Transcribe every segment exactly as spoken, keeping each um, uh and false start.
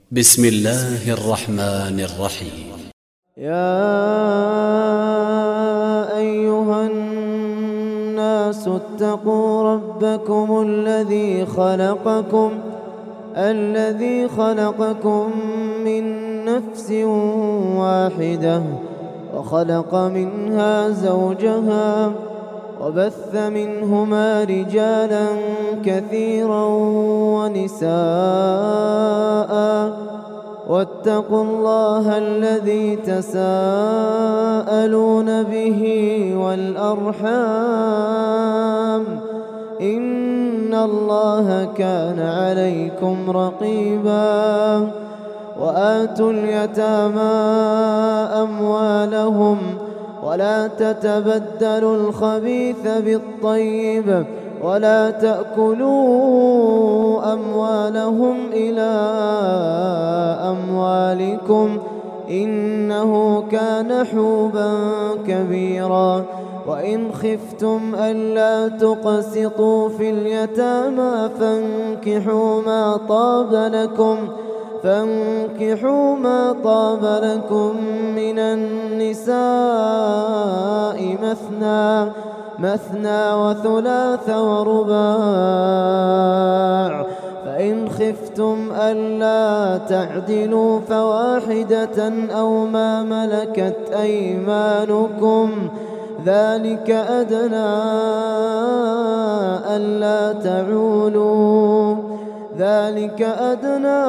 بسم الله الرحمن الرحيم. يا أيها الناس اتقوا ربكم الذي خلقكم الذي خلقكم من نفس واحدة وخلق منها زوجها وبث منهما رجالا كثيرا ونساء واتقوا الله الذي تساءلون به والأرحام إن الله كان عليكم رقيبا. وآتوا اليتامى أموالهم ولا تتبدلوا الخبيث بالطيب ولا تأكلوا أموالهم إلى أموالكم إنه كان حوبا كبيرا. وإن خفتم ألا تقسطوا في اليتامى فانكحوا ما طاب لكم فانكحوا ما طاب لكم من النساء مثنى مثنى وثلاث ورباع. فإن خفتم ألا تعدلوا فواحدة أو ما ملكت أيمانكم ذلك أدنى ألا تعولوا ذلك أدنى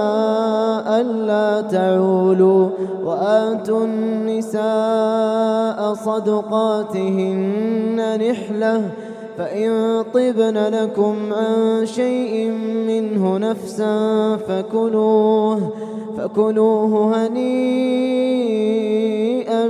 ألا تعولوا. وآتوا النساء صدقاتهن نحلة فإن طبن لكم عن شيء منه نفسا فكلوه فكلوه هنيئا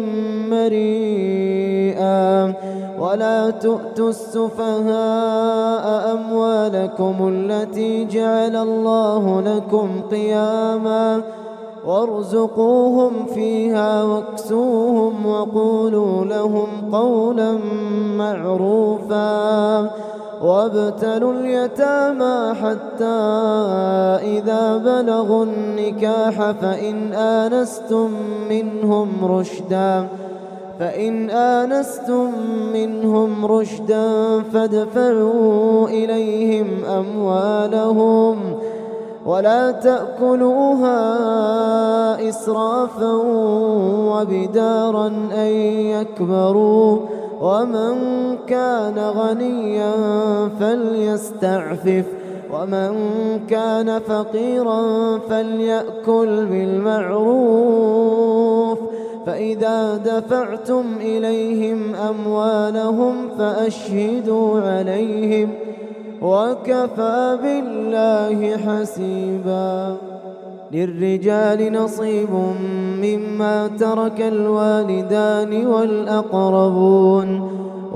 مريئا. ولا تؤتوا السفهاء أموالكم التي جعل الله لكم قياما وارزقوهم فيها واكسوهم وقولوا لهم قولا معروفا. وابتلوا اليتامى حتى إذا بلغوا النكاح فإن آنستم منهم رشدا فإن آنستم منهم رشدا فادفعوا إليهم أموالهم ولا تأكلوها إسرافا وبدارا أن يكبروا. ومن كان غنيا فليستعفف ومن كان فقيرا فليأكل بالمعروف. فإذا دفعتم إليهم أموالهم فأشهدوا عليهم وكفى بالله حسيبا. للرجال نصيب مما ترك الوالدان والأقربون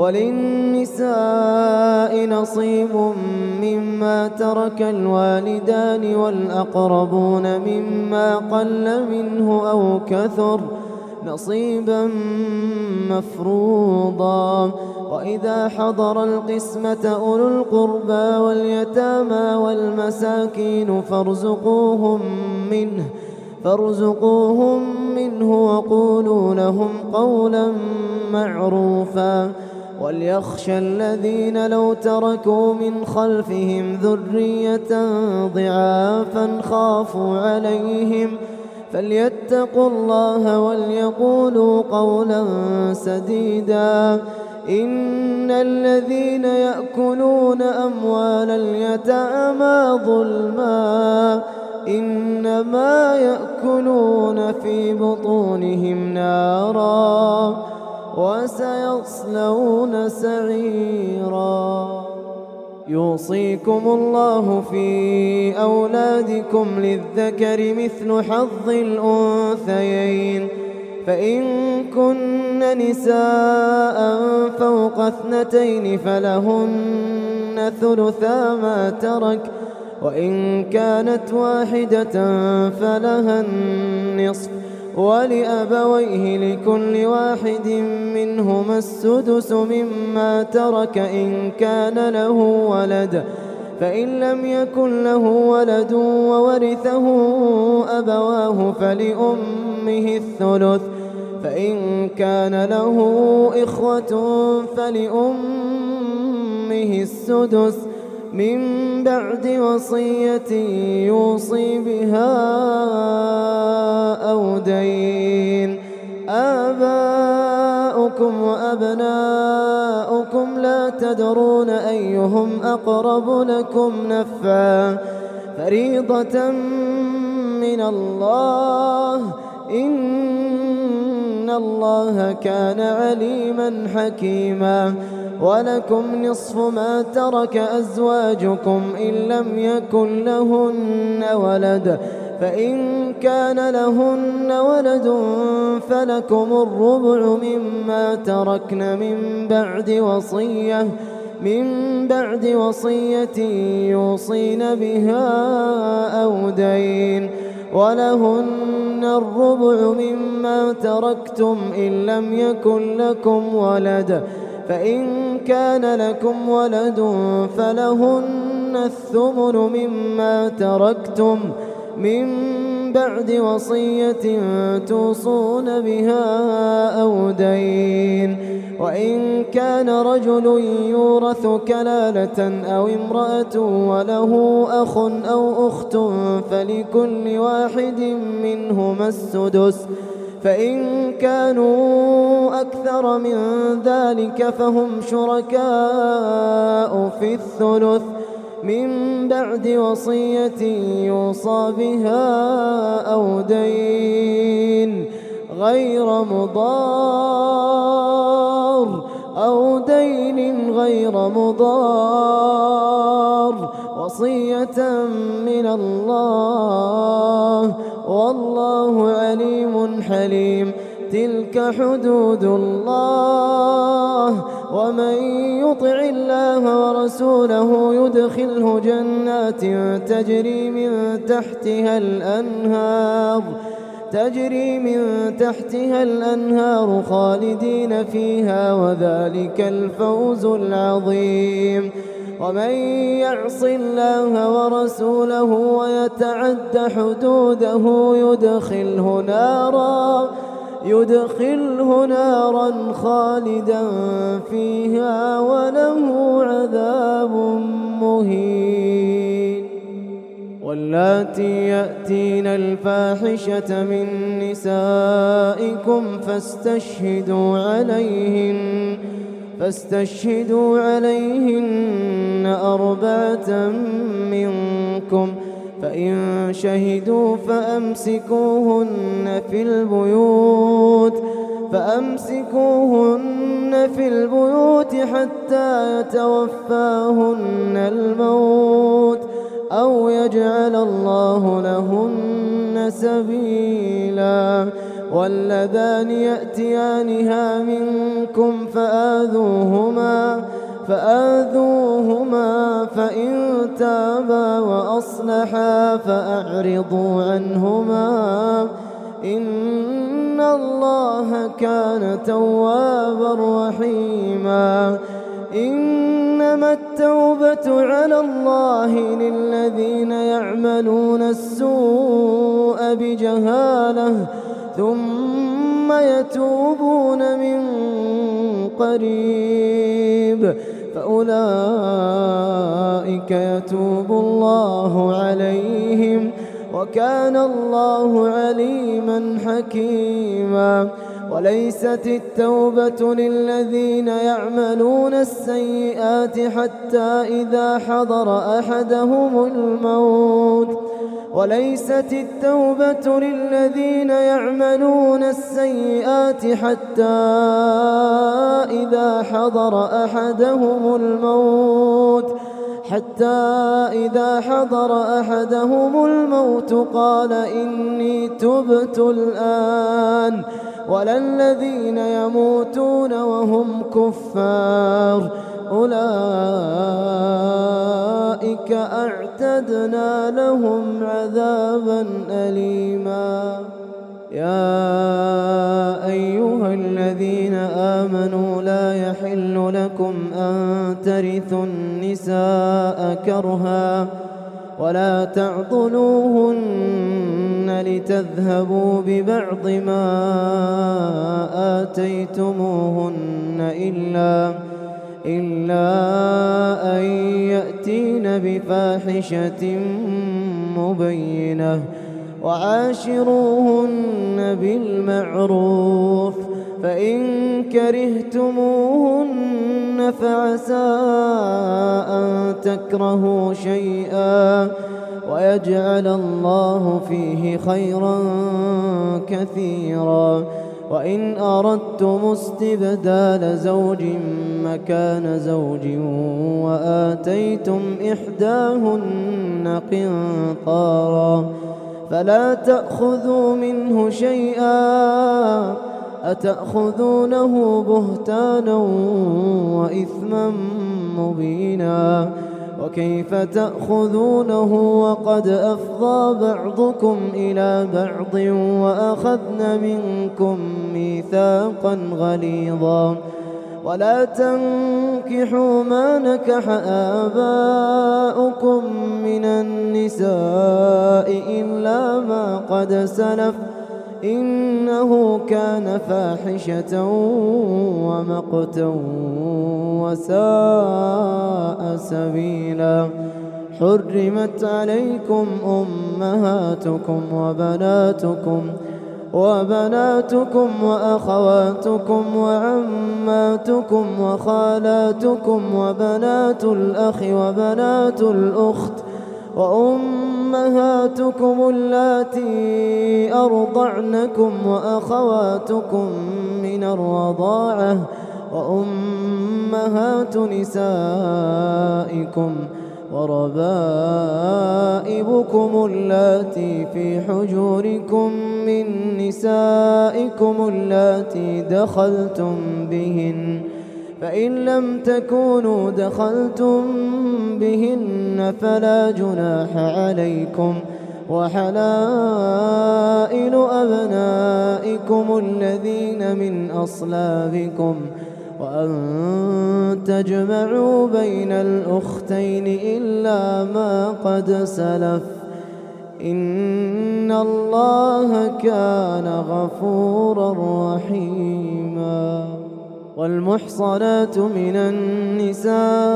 وللنساء نصيب مما ترك الوالدان والأقربون مما قل منه أو كثر نصيبا مفروضا. وإذا حضر القسمة أولو القربى واليتامى والمساكين فارزقوهم منه فارزقوهم منه وقولوا لهم قولا معروفا. وليخشى الذين لو تركوا من خلفهم ذرية ضعافا خافوا عليهم فليتقوا الله وليقولوا قولا سديدا. إن الذين يأكلون أموال اليتامى ظلما إنما يأكلون في بطونهم نارا وسيصلون سعيرا. يوصيكم الله في أولادكم للذكر مثل حظ الأنثيين فإن كن نساء فوق اثنتين فلهن ثلثا ما ترك وإن كانت واحدة فلها النصف ولأبويه لكل واحد منهما السدس مما ترك إن كان له ولد فإن لم يكن له ولد وورثه أبواه فلأمه الثلث، فإن كان له إخوة فلأمه السدس من بعد وصية يوصي بها أو دين. آباؤكم وأبناؤكم لا تدرون أيهم أقرب لكم نفعا فريضة من الله، إن الله كان عليما حكيما. ولكم نصف ما ترك أزواجكم إن لم يكن لهن ولد، فإن كان لهن ولد فلكم الربع مما تركن من بعد وصية من بعد وصية يوصين بها أو دين. ولهن الربع مما تركتم إن لم يكن لكم ولد، فإن كان لكم ولد فلهن الثمن مما تركتم من بعد وصية توصون بها أو دين. وإن كان رجل يورث كلالة أو امرأة وله أخ أو أخت فلكل واحد منهما السدس، فإن كانوا أكثر من ذلك فهم شركاء في الثلث من بعد وصية يوصى بها أو دين غير مضار أو دين غير مضار وصية من الله، والله عليم حليم. تلك حدود الله، ومن يطع الله ورسوله يدخله جنات تجري من تحتها الأنهار تجري من تحتها الأنهار خالدين فيها، وذلك الفوز العظيم. ومن يعص الله ورسوله ويتعد حدوده يدخله نارا يدخله نارا خالدا فيها وله عذاب مهين. واللاتي يأتين الفاحشة من نسائكم فاستشهدوا عليهن فاستشهدوا عليهن أربعة منكم، فإن شهدوا فأمسكوهن في البيوت فأمسكوهن في البيوت حتى يتوفاهن الموت أو يجعل الله لهن سبيلا. واللذان يأتيانها منكم فآذوهما فآذوهما فإن تابا وأصلحا فأعرضوا عنهما، إن الله كان توابا رحيما. إنما التوبة على الله للذين يعملون السوء بجهالة ثم يتوبون من قريب فأولئك يتوب الله عليهم، وكان الله عليما حكيما. وليست التوبة للذين يعملون السيئات حتى إذا حضر أحدهم الموت وليست التوبة للذين يعملون السيئات حتى إذا حضر أحدهم الموت حتى إذا حضر أحدهم الموت قال إني تبت الآن، ولا الذين يموتون وهم كفار أولئك أعتدنا لهم عذابا أليما. يا أيها الذين آمنوا لا يحل لكم أن ترثوا النساء كرها ولا تعضلوهن لتذهبوا ببعض ما آتيتموهن إلا إلا أن يأتين بفاحشة مبينة وعاشروهن بالمعروف فإن كرهتموهن فعسى أن تكرهوا شيئا ويجعل الله فيه خيرا كثيرا. وإن أردتم استبدال زوج مكان زوج وآتيتم إحداهن قنطارا فلا تأخذوا منه شيئا أتأخذونه بهتانا وإثما مبينا. وكيف تأخذونه وقد أفضى بعضكم إلى بعض وأخذن منكم ميثاقا غليظا. ولا تنكحوا ما نكح آباؤكم من النساء إلا ما قد سلف إنه كان فاحشة ومقتا وساء سبيلا. حرمت عليكم أمهاتكم وبناتكم وبناتكم وأخواتكم وعماتكم وخالاتكم وبنات الأخ وبنات الأخت وأمهاتكم اللاتي أرضعنكم وأخواتكم من الرضاعة وأمهات نسائكم وربائبكم اللاتي في حجوركم من نسائكم اللاتي دخلتم بهن فإن لم تكونوا دخلتم بهن فلا جناح عليكم. وحلائل أبنائكم الذين من أصلابكم وأن تجمعوا بين الأختين إلا ما قد سلف إن الله كان غفورا رحيما. والمحصنات من النساء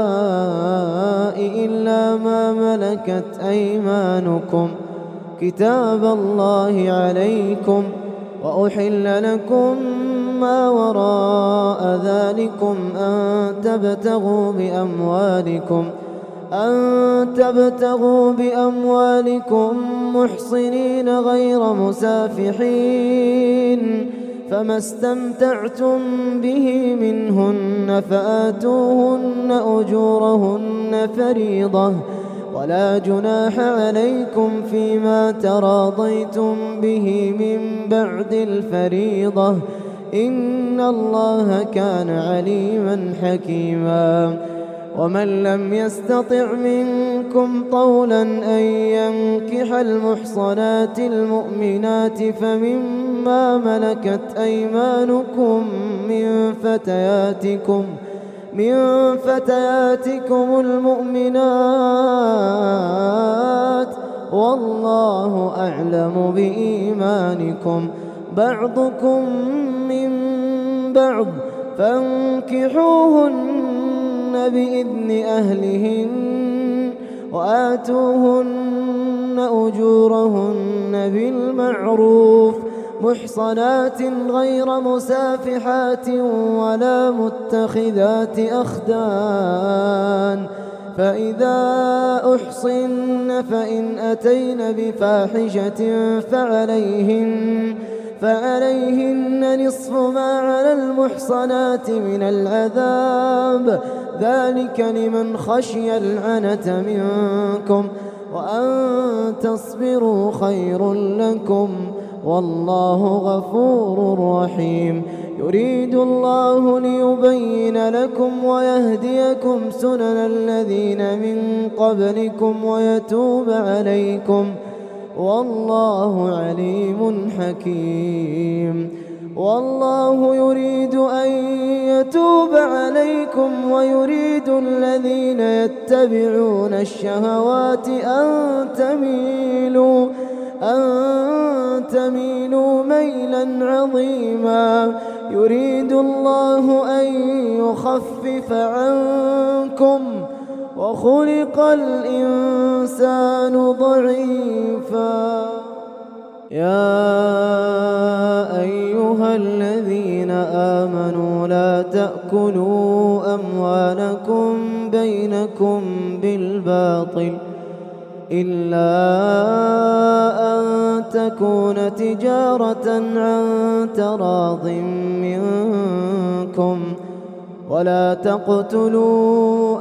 إلا ما ملكت أيمانكم كتاب الله عليكم وأحل لكم ما وراء ذلكم أن تبتغوا بأموالكم أن تبتغوا بأموالكم محصنين غير مسافحين فما استمتعتم به منهن فآتوهن أجورهن فريضة ولا جناح عليكم فيما تراضيتم به من بعد الفريضة إن الله كان عليما حكيما. ومن لم يستطع منكم طولا أن ينكح المحصنات المؤمنات فمما ملكت أيمانكم من فتياتكم من فتياتكم المؤمنات والله أعلم بإيمانكم بعضكم من بعض فانكحوهن بإذن أهلهن وآتوهن أجورهن بالمعروف محصنات غير مسافحات ولا متخذات أخدان فإذا أحصن فإن أتين بفاحشة فعليهن فعليهن نصف ما على المحصنات من العذاب ذلك لمن خشي العنة منكم وأن تصبروا خير لكم والله غفور رحيم. يريد الله ليبين لكم ويهديكم سنن الذين من قبلكم ويتوب عليكم والله عليم حكيم. والله يريد أن يتوب عليكم ويريد الذين يتبعون الشهوات أن تميلوا أن تميلوا ميلا عظيما. يريد الله أن يخفف عنكم وخلق الإنسان ضعيفا. يا أيها الذين آمنوا لا تأكلوا أموالكم بينكم بالباطل إلا أن تكون تجارة عن تراض منكم ولا تقتلوا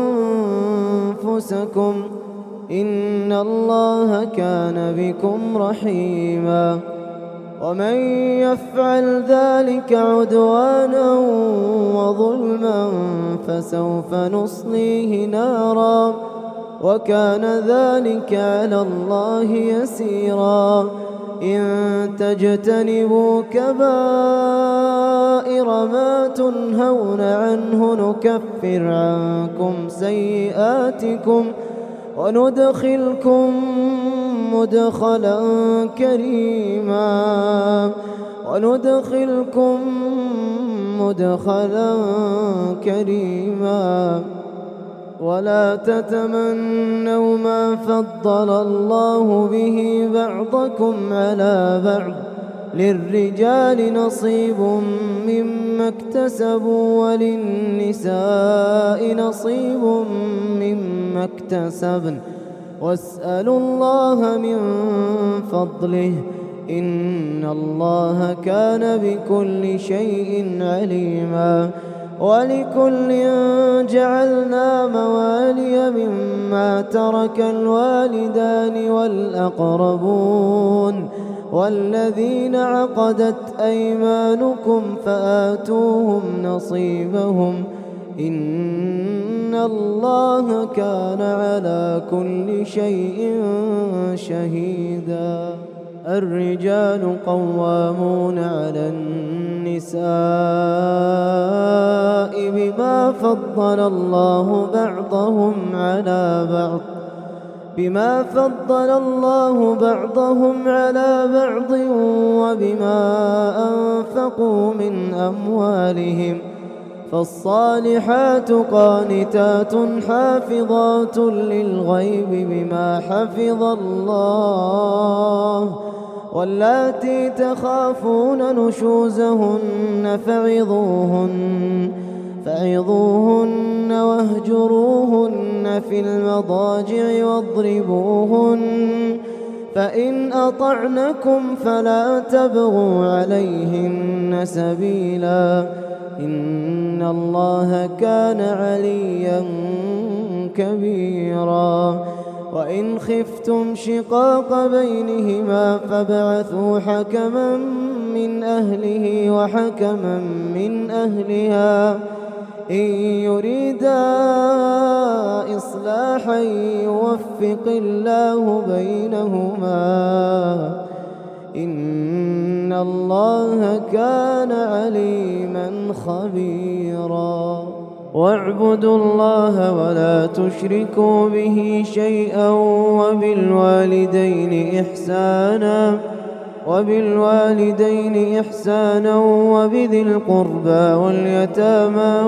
أنفسكم إن الله كان بكم رحيما. ومن يفعل ذلك عدوانا وظلما فسوف نصليه نارا وكان ذلك على الله يسيرا. إن تجتنبوا كبائر ما تنهون عنه نكفر عنكم سيئاتكم وندخلكم مدخلا كريما وندخلكم مدخلا كريما. ولا تتمنوا ما فضل الله به بعضكم على بعض للرجال نصيب مما اكتسبوا وللنساء نصيب مما اكتسبن واسألوا الله من فضله إن الله كان بكل شيء عليما. ولكل جعلنا موالي مما ترك الوالدان والأقربون والذين عقدت أيمانكم فآتوهم نصيبهم إن الله كان على كل شيء شهيدا. الرجال قوامون على النساء بما فضل الله بعضهم على بعض بما فضل الله بعضهم على بعض وبما أنفقوا من أموالهم. فالصالحات قانتات حافظات للغيب بما حفظ الله واللاتي تخافون نشوزهن فعظوهن فعظوهن واهجروهن في المضاجع واضربوهن فإن أطعنكم فلا تبغوا عليهن سبيلا إن الله كان عليا كبيرا. وإن خفتم شقاق بينهما فابعثوا حكما من أهله وحكما من أهلها إن يريدا إصلاحا يوفق الله بينهما إن الله كان عليما خبيرا. واعبدوا الله ولا تشركوا به شيئا وبالوالدين إحسانا وبالوالدين إحسانا وبذي القربى واليتامى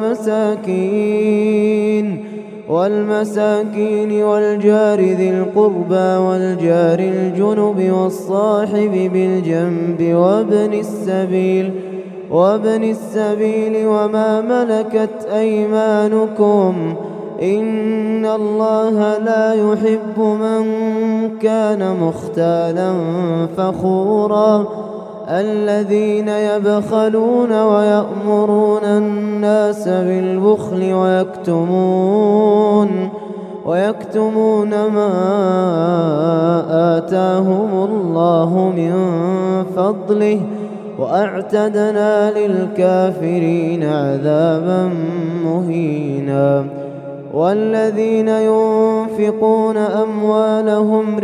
والمساكين والمساكين والجار ذي القربى والجار الجنب والصاحب بالجنب وابن السبيل وابن السبيل وما ملكت أيمانكم إن الله لا يحب من كان مختالا فخورا الذين يبخلون ويأمرون الناس بالبخل ويكتمون ويكتمون ما آتاهم الله من فضله وأعتدنا للكافرين عذابا مهينا. والذين ينفقون أموالهم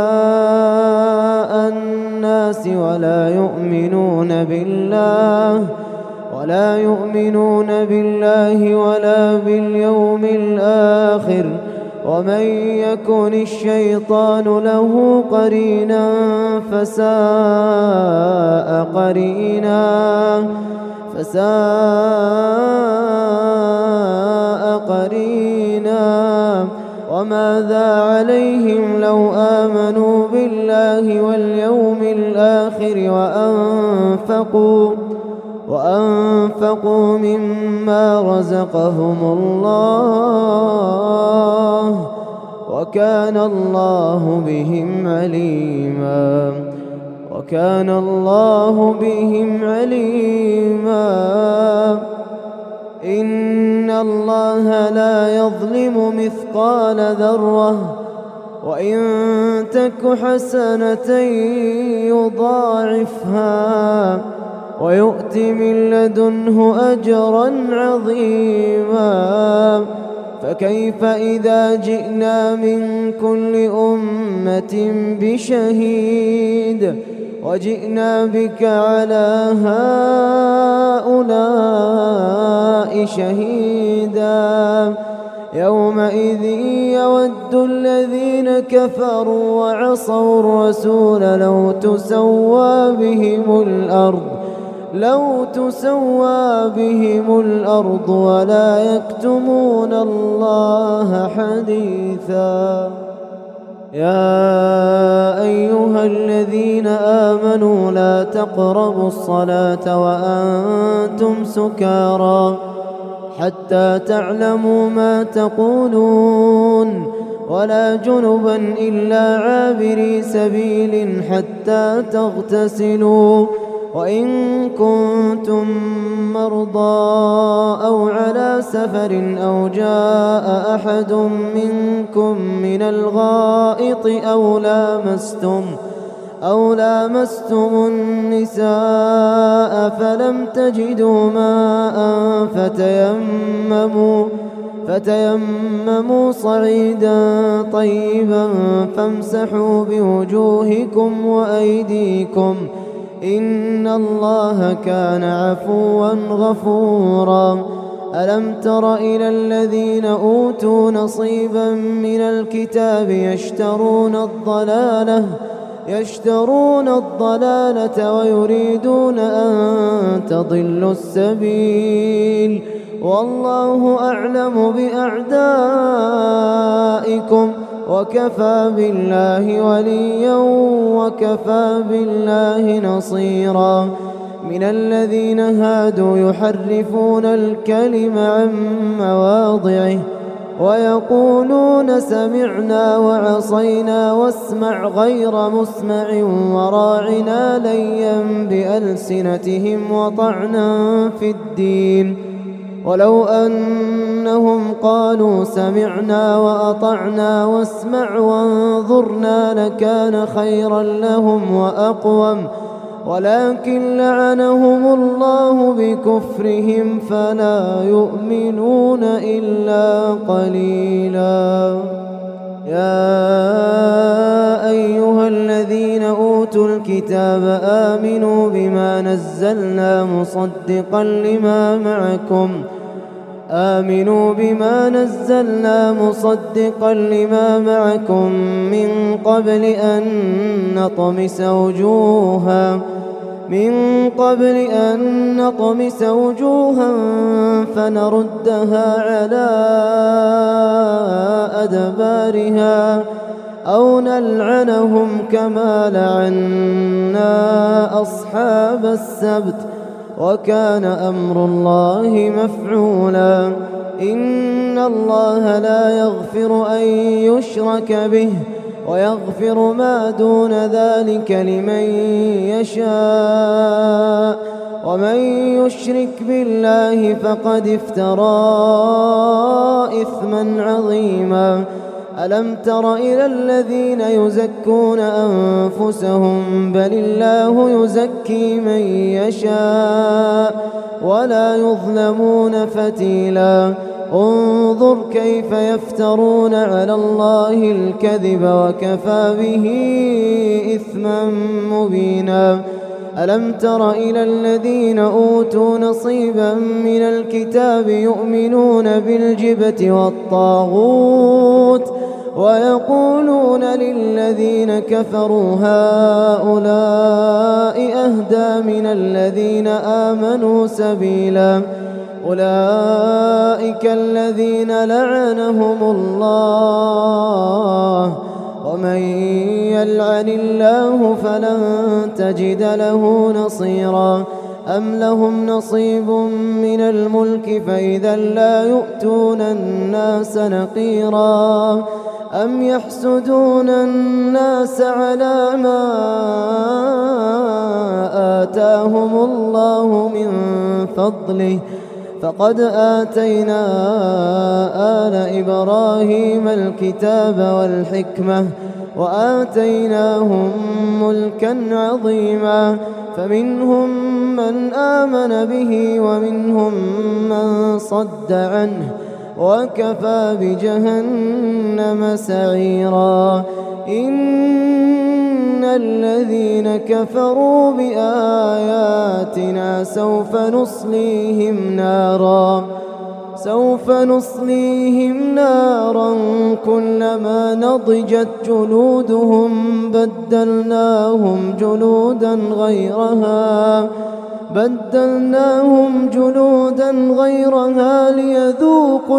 رئاء الناس ولا يؤمنون بالله ولا يؤمنون بالله ولا باليوم الآخر ومن يكن الشيطان له قرينا فساء قرينا فساء قرينا. وماذا عليهم لو آمنوا بالله واليوم الآخر وأنفقوا وأنفقوا مما رزقهم الله وكان الله بهم عليما وكان الله بهم عليما. إن الله لا يظلم مثقال ذرة وإن تك حسنة يضاعفها ويؤت من لدنه أجرا عظيما. فكيف إذا جئنا من كل أمة بشهيد وجئنا بك على هؤلاء شهيدا. يومئذ يود الذين كفروا وعصوا الرسول لو تسوى بهم الأرض لو تسوى بهم الأرض ولا يكتمون الله حديثا. يا أيها الذين آمنوا لا تقربوا الصلاة وأنتم سكارى حتى تعلموا ما تقولون ولا جنبا إلا عابري سبيل حتى تغتسلوا وإن كنتم مرضى أو على سفر أو جاء أحد منكم من الغائط أو لامستم أو لامستم النساء فلم تجدوا ماء فتيمموا فتيمموا صعيدا طيبا فامسحوا بوجوهكم وأيديكم إن الله كان عفوا غفورا. ألم تر إلى الذين أوتوا نصيبا من الكتاب يشترون الضلالة يشترون الضلالة ويريدون أن تضلوا السبيل والله أعلم بأعدائكم وكفى بالله وليا وكفى بالله نصيرا. من الذين هادوا يحرفون الكلم عن مواضعه ويقولون سمعنا وعصينا واسمع غير مسمع وراعنا ليا بألسنتهم وطعنا في الدين ولو أنهم قالوا سمعنا وأطعنا واسمع وانظرنا لكان خيرا لهم وأقوم ولكن لعنهم الله بكفرهم فلا يؤمنون إلا قليلا. يا أيها الذين أوتوا الكتاب آمنوا بما نزلنا مصدقا لما معكم آمنوا بما نزلنا مصدقا لما معكم من قبل أن نطمس وجوها من قبل أن نطمس وجوها فنردها على أدبارها أو نلعنهم كما لعنا أصحاب السبت وكان أمر الله مفعولا. إن الله لا يغفر أن يشرك به ويغفر ما دون ذلك لمن يشاء ومن يشرك بالله فقد افترى إثما عظيما. ألم تر إلى الذين يزكون أنفسهم بل الله يزكي من يشاء ولا يظلمون فتيلا انظر كيف يفترون على الله الكذب وكفى به إثما مبينا ألم تر إلى الذين أوتوا نصيبا من الكتاب يؤمنون بالجبت والطاغوت ويقولون للذين كفروا هؤلاء أهدى من الذين آمنوا سبيلا أولئك الذين لعنهم الله ومن يلعن الله فلن تجد له نصيرا أم لهم نصيب من الملك فإذا لا يؤتون الناس نقيرا أم يحسدون الناس على ما آتاهم الله من فضله فقد آتينا آل إبراهيم الكتاب والحكمة وآتيناهم ملكا عظيما فمنهم من آمن به ومنهم من صد عنه وكفى بجهنم سعيرا إن الذين كفروا بآياتنا سوف نصليهم نارا سوف نصليهم نارا كلما نضجت جلودهم بدلناهم جلودا غيرها بدلناهم جلودا غيرها ليذوقوا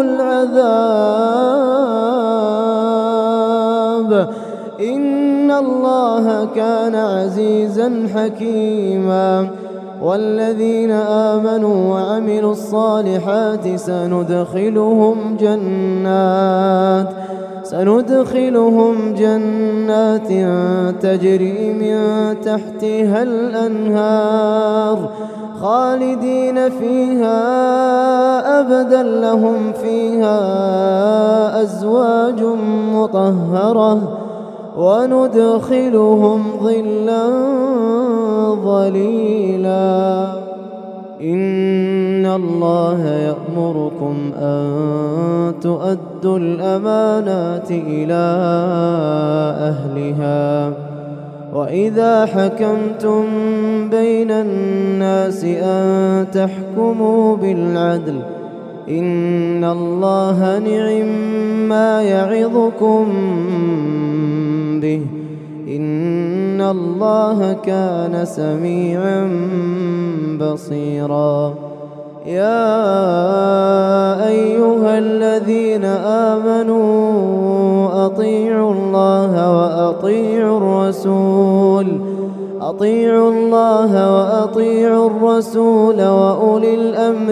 العذاب إن الله كان عزيزا حكيما والذين آمنوا وعملوا الصالحات سندخلهم جنات سندخلهم جنات تجري من تحتها الأنهار خالدين فيها أبدا لهم فيها أزواج مطهرة وندخلهم ظلا ظليلا إن الله يأمركم أن تؤدوا الأمانات إلى أهلها وإذا حكمتم بين الناس أن تحكموا بالعدل إن الله نعم ما يعظكم به إن الله كان سميعا بصيرا يا أيها الذين آمنوا أطيعوا الله وأطيعوا الرسول أطيعوا الله وأطيعوا الرسول وأولي الأمر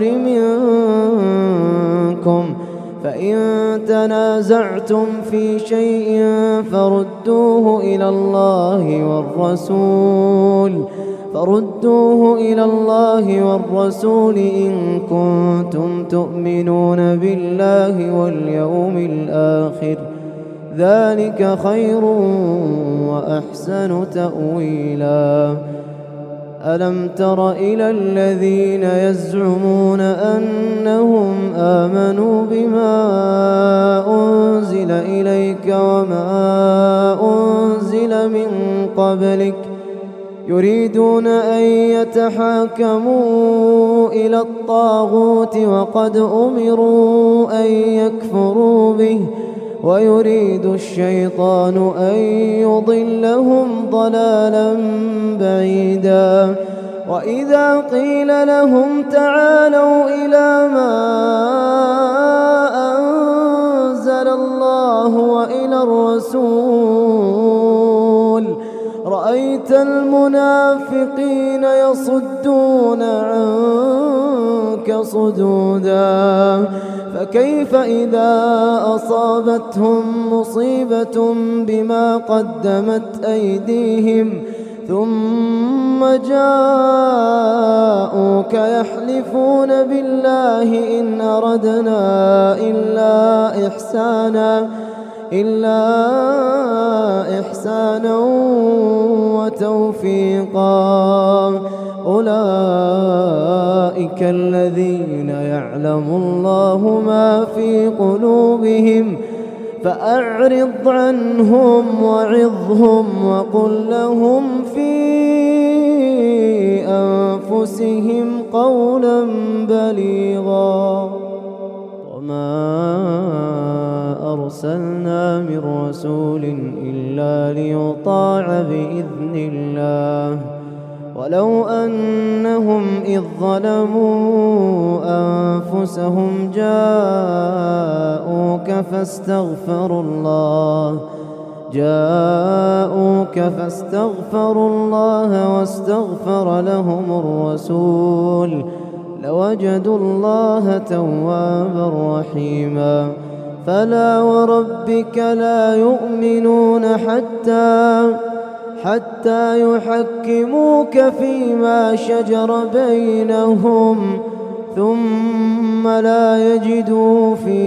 منكم فإن تنازعتم في شيء فردوه إلى الله والرسول فردوه إلى الله والرسول إن كنتم تؤمنون بالله واليوم الآخر ذلك خير وأحسن تأويلا ألم تر إلى الذين يزعمون أنهم آمنوا بما أنزل إليك وما أنزل من قبلك يريدون أن يتحاكموا إلى الطاغوت وقد أمروا أن يكفروا به ويريد الشيطان أن يضلهم ضلالا بعيدا وإذا قيل لهم تعالوا إلى ما أنزل الله وإلى الرسول رأيت المنافقين يصدون عنك صدودا فكيف إذا أصابتهم مصيبة بما قدمت أيديهم ثم جاءوك يحلفون بالله إن أردنا إلا إحسانا إلا إحسانا وتوفيقا. أولئك الذين يعلم الله ما في قلوبهم فأعرض عنهم وعظهم وقل لهم في أنفسهم قولا بليغا. وما أرسلنا من رسول إلا ليطاع بإذن الله ولو أنهم إذ ظلموا أنفسهم جاءوك فاستغفروا الله جاءوك فاستغفروا الله واستغفر لهم الرسول لوجدوا الله توابا رحيما. فلا وربك لا يؤمنون حتى حتى يحكموك فيما شجر بينهم ثم لا يجدوا في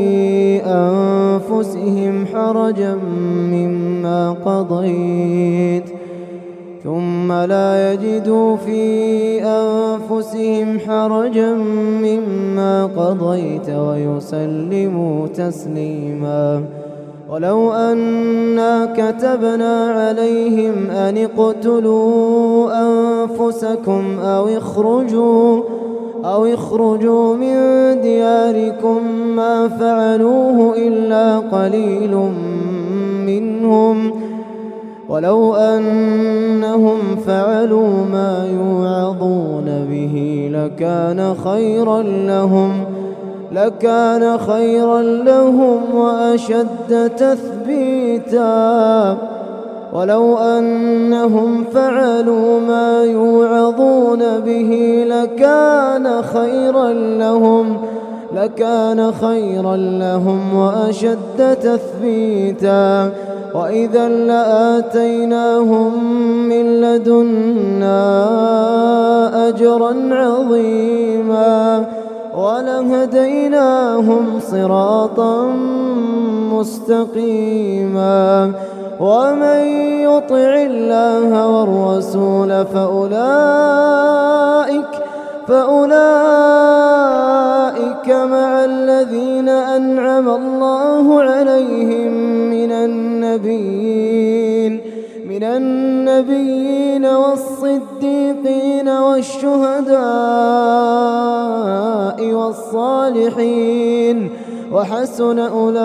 أنفسهم حرجا مما قضيت ثم لا يجدوا في أنفسهم حرجا مما قضيت ويسلموا تسليما. ولو أنا كتبنا عليهم أن اقتلوا أنفسكم أو اخرجوا أو اخرجوا من دياركم ما فعلوه إلا قليل منهم ولو أنهم فعلوا ما يوعظون به لكان خيرا لهم لكان خيرا لهم وأشد تثبيتا. ولو أنهم فعلوا ما يوعظون به لكان خيرا لهم لكان خيرا لهم وأشد تثبيتا. وإذا لآتيناهم من لدنا أجرا عظيما ولهديناهم صراطا مستقيما. ومن يطع الله والرسول فأولئك فأولئك مع الذين أنعم الله عليهم من النبيين من النبيين والصديقين والشهداء والصالحين وحسن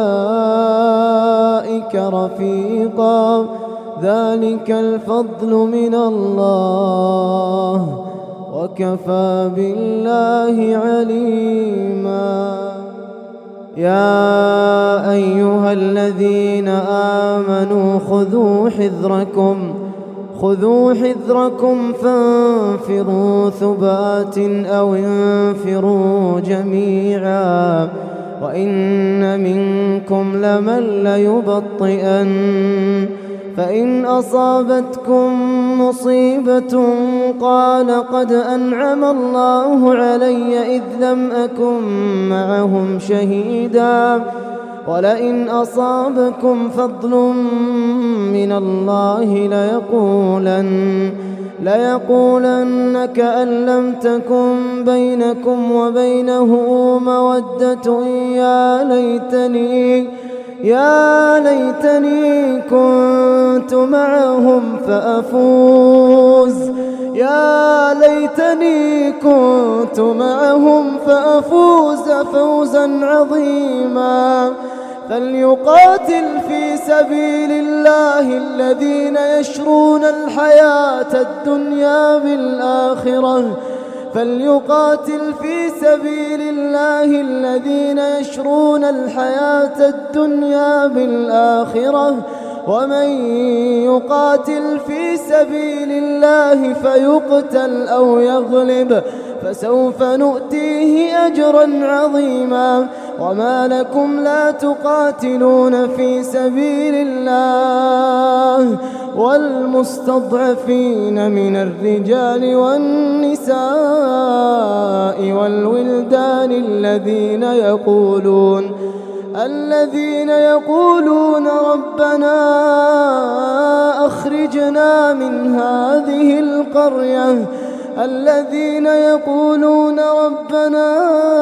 أولئك رفيقا. ذلك الفضل من الله وكفى بالله عليما. يا أيها الذين آمنوا خذوا حذركم خذوا حذركم فانفروا ثبات أو انفروا جميعا وإن منكم لمن ليبطئن فإن أصابتكم مصيبة قال قد أنعم الله علي إذ لم أكن معهم شهيدا ولئن أصابكم فضل من الله ليقولن ليقولن كأن لم تكن بينكم وبينه مودة يا ليتني يا ليتني كنت معهم فأفوز يا ليتني كنت معهم فأفوز فوزا عظيما. فليقاتل في سبيل الله الذين يشرون الحياة الدنيا بالآخرة فليقاتل في سبيل الله الذين يشرون الحياة الدنيا بالآخرة ومن يقاتل في سبيل الله فيقتل أو يغلب فسوف نؤتيه أجرا عظيما. وما لكم لا تقاتلون في سبيل الله والمستضعفين من الرجال والنساء والولدان الذين يقولون الذين يقولون ربنا أخرجنا من هذه القرية الذين يقولون ربنا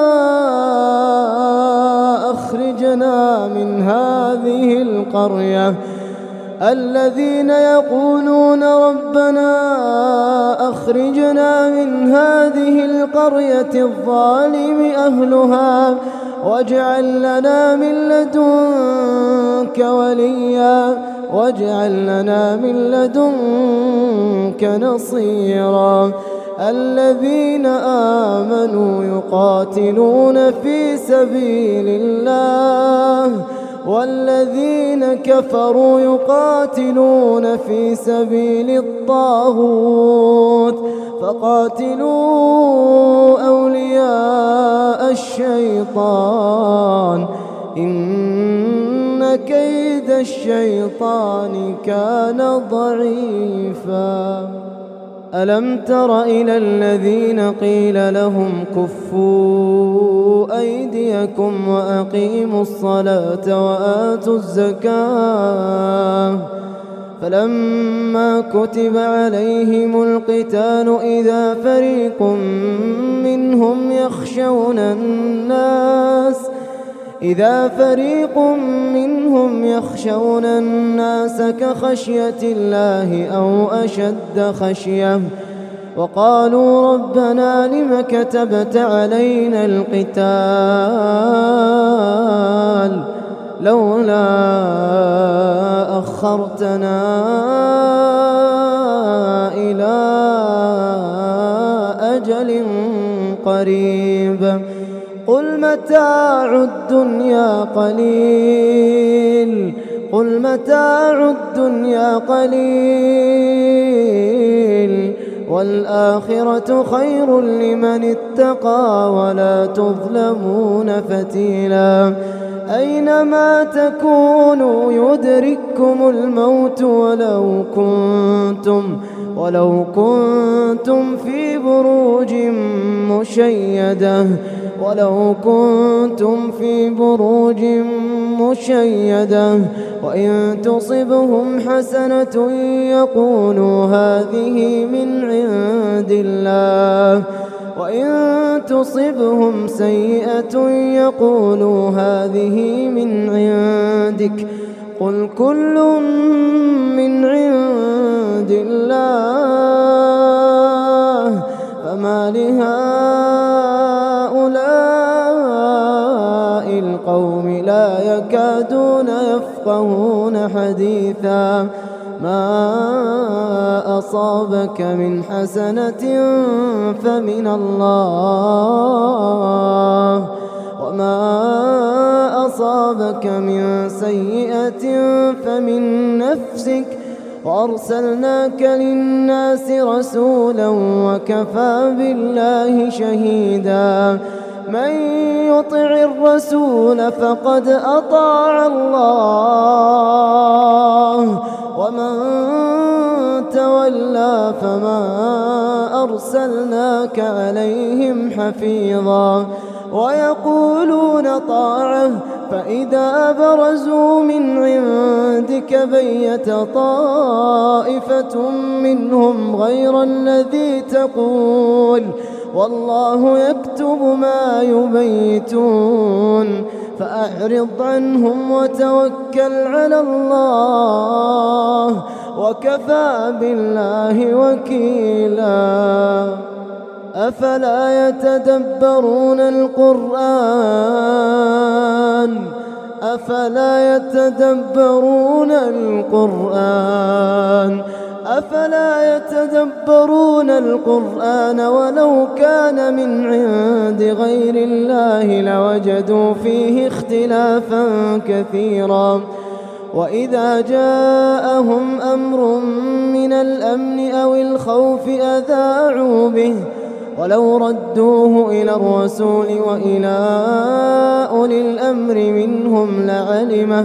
أخرجنا من هذه القرية الذين يقولون ربنا أخرجنا من هذه القرية الظالم أهلها واجعل لنا من لدنك وليا واجعل لنا من لدنك نصيرا الذين آمنوا يقاتلون في سبيل الله والذين كفروا يقاتلون في سبيل الطاغوت فقاتلوا أولياء الشيطان إن كيد الشيطان كان ضعيفا ألم تر إلى الذين قيل لهم كفوا أيديكم وأقيموا الصلاة وآتوا الزكاة فلما كتب عليهم القتال إذا فريق منهم يخشون الناس إذا فريق منهم يخشون الناس كخشية الله أو أشد خشية وقالوا ربنا لم كتبت علينا القتال لولا أخرتنا إلى أجل قريب قل متاع الدنيا قليل قل متاع الدنيا قليل والآخرة خير لمن اتقى ولا تظلمون فتيلا أينما تكونوا يدرككم الموت ولو كنتم ولو كنتم في بروج مشيدة ولو كنتم في بروج مشيدة وإن تصبهم حسنة يقولوا هذه من عند الله وإن تصبهم سيئة يقولوا هذه من عندك قل كل من عند الله فما لهؤلاء القوم لا يكادون يفقهون حديثا ما أصابك من حسنة فمن الله وما أصابك من سيئة فمن نفسك وأرسلناك للناس رسولا وكفى بالله شهيدا من يطع الرسول فقد أطاع الله ومن تولى فما أرسلناك عليهم حفيظا ويقولون طاعة فإذا برزوا من عندك بيت طائفة منهم غير الذي تقول والله يكتب ما يبيتون فأعرض عنهم وتوكل على الله وكفى بالله وكيلا أفلا يتدبرون القرآن أفلا يتدبرون القرآن أفلا يتدبرون القرآن ولو كان من عند غير الله لوجدوا فيه اختلافا كثيرا وإذا جاءهم أمر من الأمن أو الخوف أذاعوا به ولو ردوه إلى الرسول وإلى أولي الأمر منهم لعلمه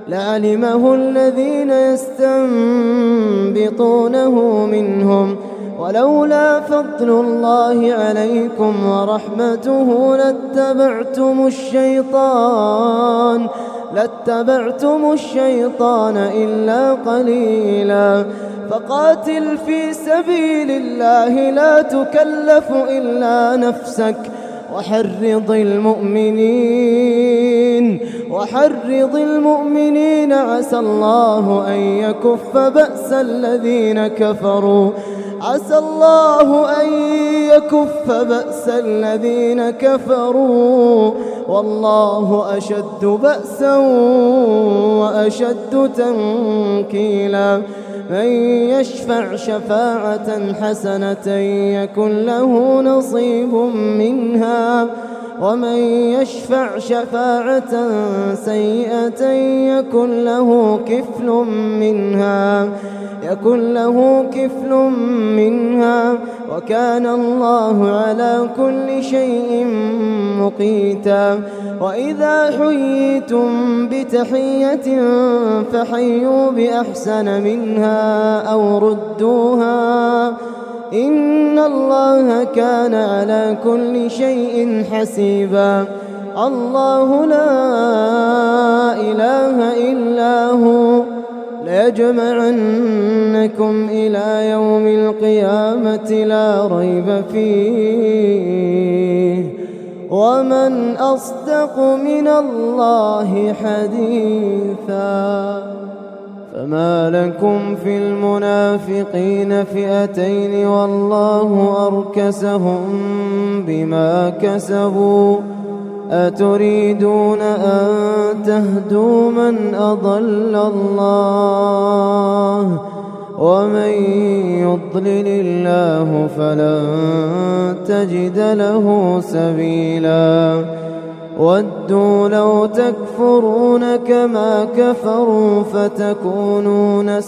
لعلمه الذين يستنبطونه منهم ولولا فضل الله عليكم ورحمته لاتبعتم الشيطان لاتبعتم الشيطان إلا قليلا. فقاتل في سبيل الله لا تكلف إلا نفسك وحرض المؤمنين وحرض المؤمنين عسى الله أن يكف بأس الذين كفروا عسى الله أن يكف بأس الذين كفروا والله أشد بأسا وأشد تنكيلا. من يشفع شفاعة حسنة يكن له نصيب منها ومن يشفع شفاعة سيئة يكن له كفل منها يكن له كفل منها وكان الله على كل شيء مقيتا. وإذا حييتم بتحية فحيوا بأحسن منها أو ردوها إن الله كان على كل شيء حسيبا. الله لا إله إلا هو ليجمعنكم إلى يوم القيامة لا ريب فيه ومن أصدق من الله حديثا. فما لكم في المنافقين فئتين والله أركسهم بما كسبوا أتريدون أن تهدوا من أضل الله ومن يضلل الله فلن تجد له سبيلا. ودوا لو تكفرون كما كفروا فتكونون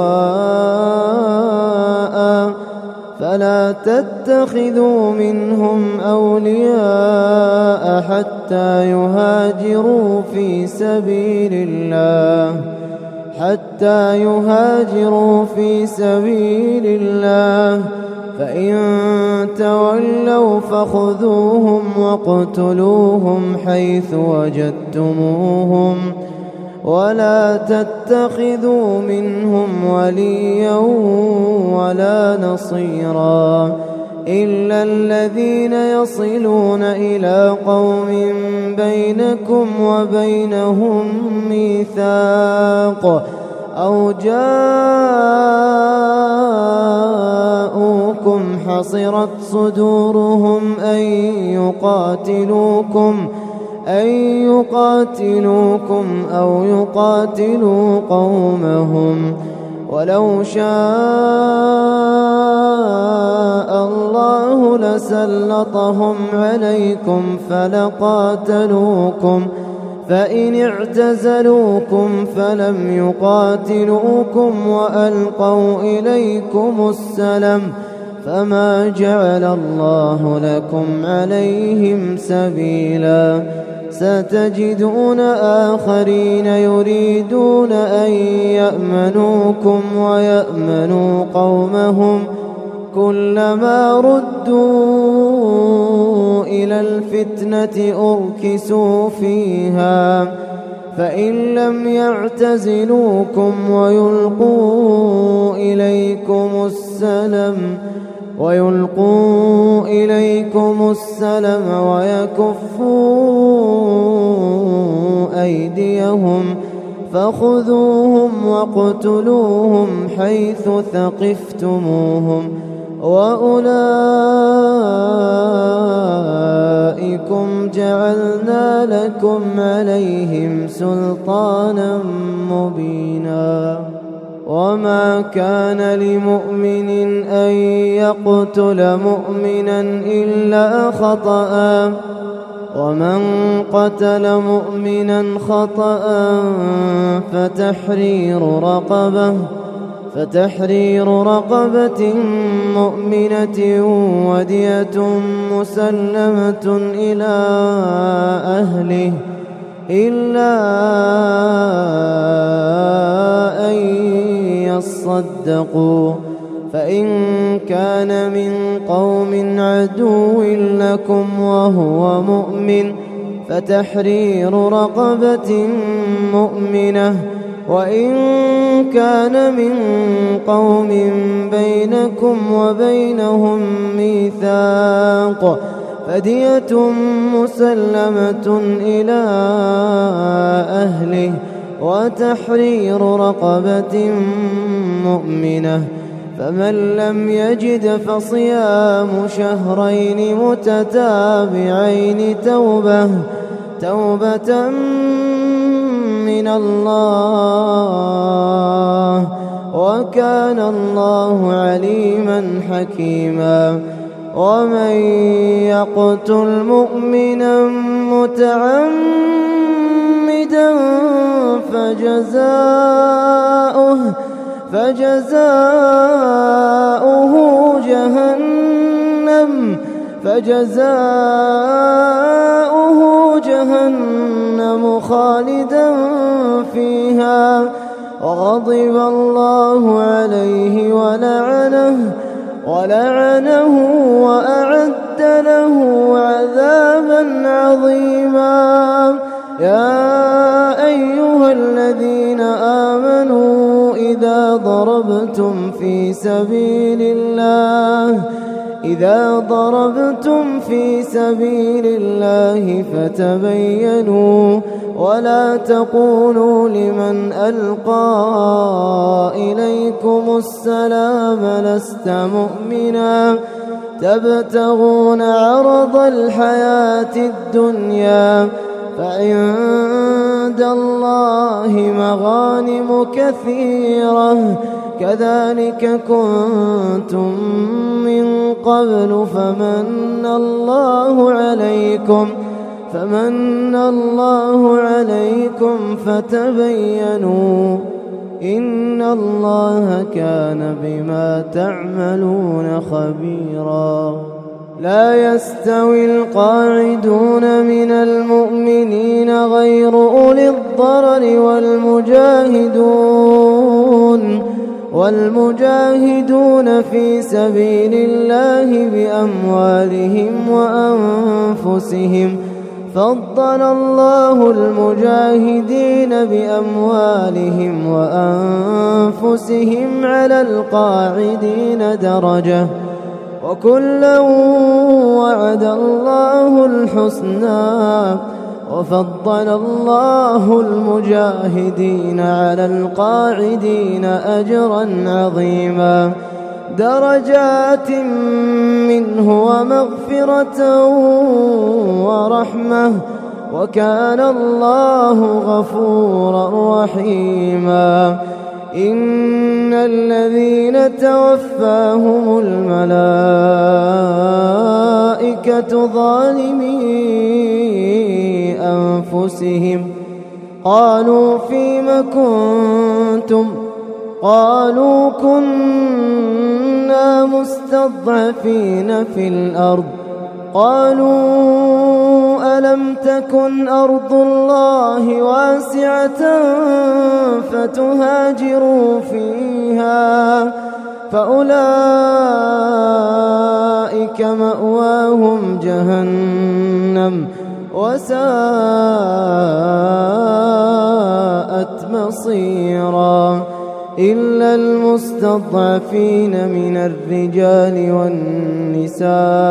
سواء فلا تتخذوا منهم أولياء حتى يهاجروا في سبيل الله حتى يهاجروا في سبيل الله فإن تولوا فخذوهم واقتلوهم حيث وجدتموهم ولا تتخذوا منهم وليا ولا نصيرا إلا الذين يصلون إلى قوم بينكم وبينهم ميثاق أو جاءوكم حصرت صدورهم أن يقاتلوكم أن يقاتلوكم أو يقاتلوا قومهم ولو شاء الله لسلطهم عليكم فلقاتلوكم فإن اعتزلوكم فلم يقاتلوكم وألقوا إليكم السلم فما جعل الله لكم عليهم سبيلا. ستجدون آخرين يريدون أن يأمنوكم ويأمنوا قومهم كلما ردوا إلى الفتنة أركسوا فيها فإن لم يعتزلوكم ويلقوا إليكم السلم ويلقوا إليكم السلم ويكفوا أيديهم فخذوهم واقتلوهم حيث ثقفتموهم وأولئكم جعلنا لكم عليهم سلطانا مبينا. وما كان لمؤمن أن يقتل مؤمنا إلا خطأ ومن قتل مؤمنا خطأ فتحرير رقبة فتحرير رقبة مؤمنة ودية مسلمة إلى أهله إلا أن يصدقوا فإن كان من قوم عدو لكم وهو مؤمن فتحرير رقبة مؤمنة، وإن كان من قوم بينكم وبينهم ميثاق فدية مسلمة إلى أهله وتحرير رقبة مؤمنة. فمن لم يجد فصيام شهرين متتابعين توبة توبة من الله، وكان الله عليما حكيما. ومن يقتل مؤمنا متعمدا فجزاؤه فجزاؤه جهنم فجزاؤه جهنم خالدا فيها وغضب الله عليه ولعنه ولعنه وأعد له عذابا عظيما. يا أيها الذين آمنوا إذا ضربتم في سبيل الله إذا ضربتم في سبيل الله فتبينوا ولا تقولوا لمن ألقى إليكم السلام لست مؤمنا تبتغون عرض الحياة الدنيا فعند الله مغانم كثيرة كذلك كنتم من قبل فمن الله عليكم فمن الله عليكم فتبينوا إن الله كان بما تعملون خبيرا. لا يستوي القاعدون من المؤمنين غير أولي الضرر والمجاهدون والمجاهدون في سبيل الله بأموالهم وأنفسهم فضل الله المجاهدين بأموالهم وأنفسهم على القاعدين درجة وكلا وعد الله الحسنى وفضل الله المجاهدين على القاعدين أجرا عظيما درجات منه ومغفرة ورحمة وكان الله غفورا رحيما. إن الذين توفاهم الملائكة ظالمي أنفسهم قالوا فيم كنتم قالوا كنا مستضعفين في الأرض قالوا ألم تكن أرض الله واسعة فتهاجروا فيها فأولئك مأواهم جهنم وساءت مصيرا. إلا المستضعفين من الرجال والنساء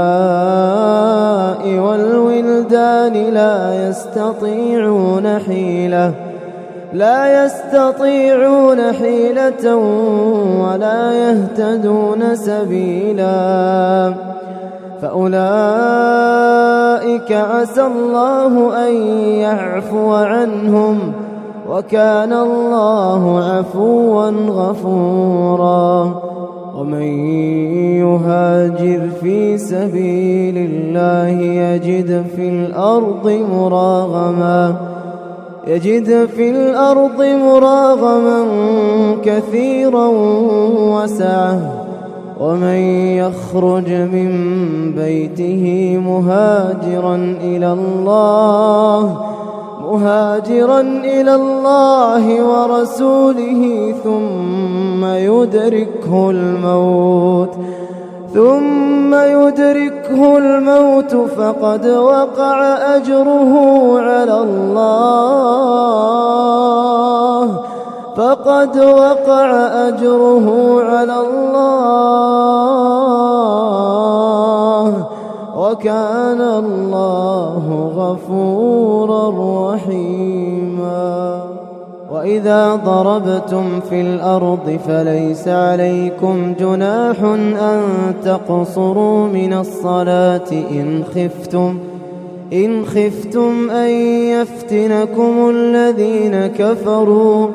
والولدان لا يستطيعون حيلة لا يستطيعون حيلة ولا يهتدون سبيلا فأولئك عسى الله أن يعفو عنهم وكان الله عفوا غفورا. ومن يهاجر في سبيل الله يجد في الأرض مراغما يجد في الأرض مراغما كثيرا وسعة ومن يخرج من بيته مهاجرا إلى الله مهاجرا إلى الله ورسوله ثم يدركه الموت ثم يدركه الموت فقد وقع أجره على الله فقد وقع أجره على الله وكان الله غفورا رحيما. وإذا ضربتم في الأرض فليس عليكم جناح أن تقصروا من الصلاة إن خفتم إن خفتم أن يفتنكم الذين كفروا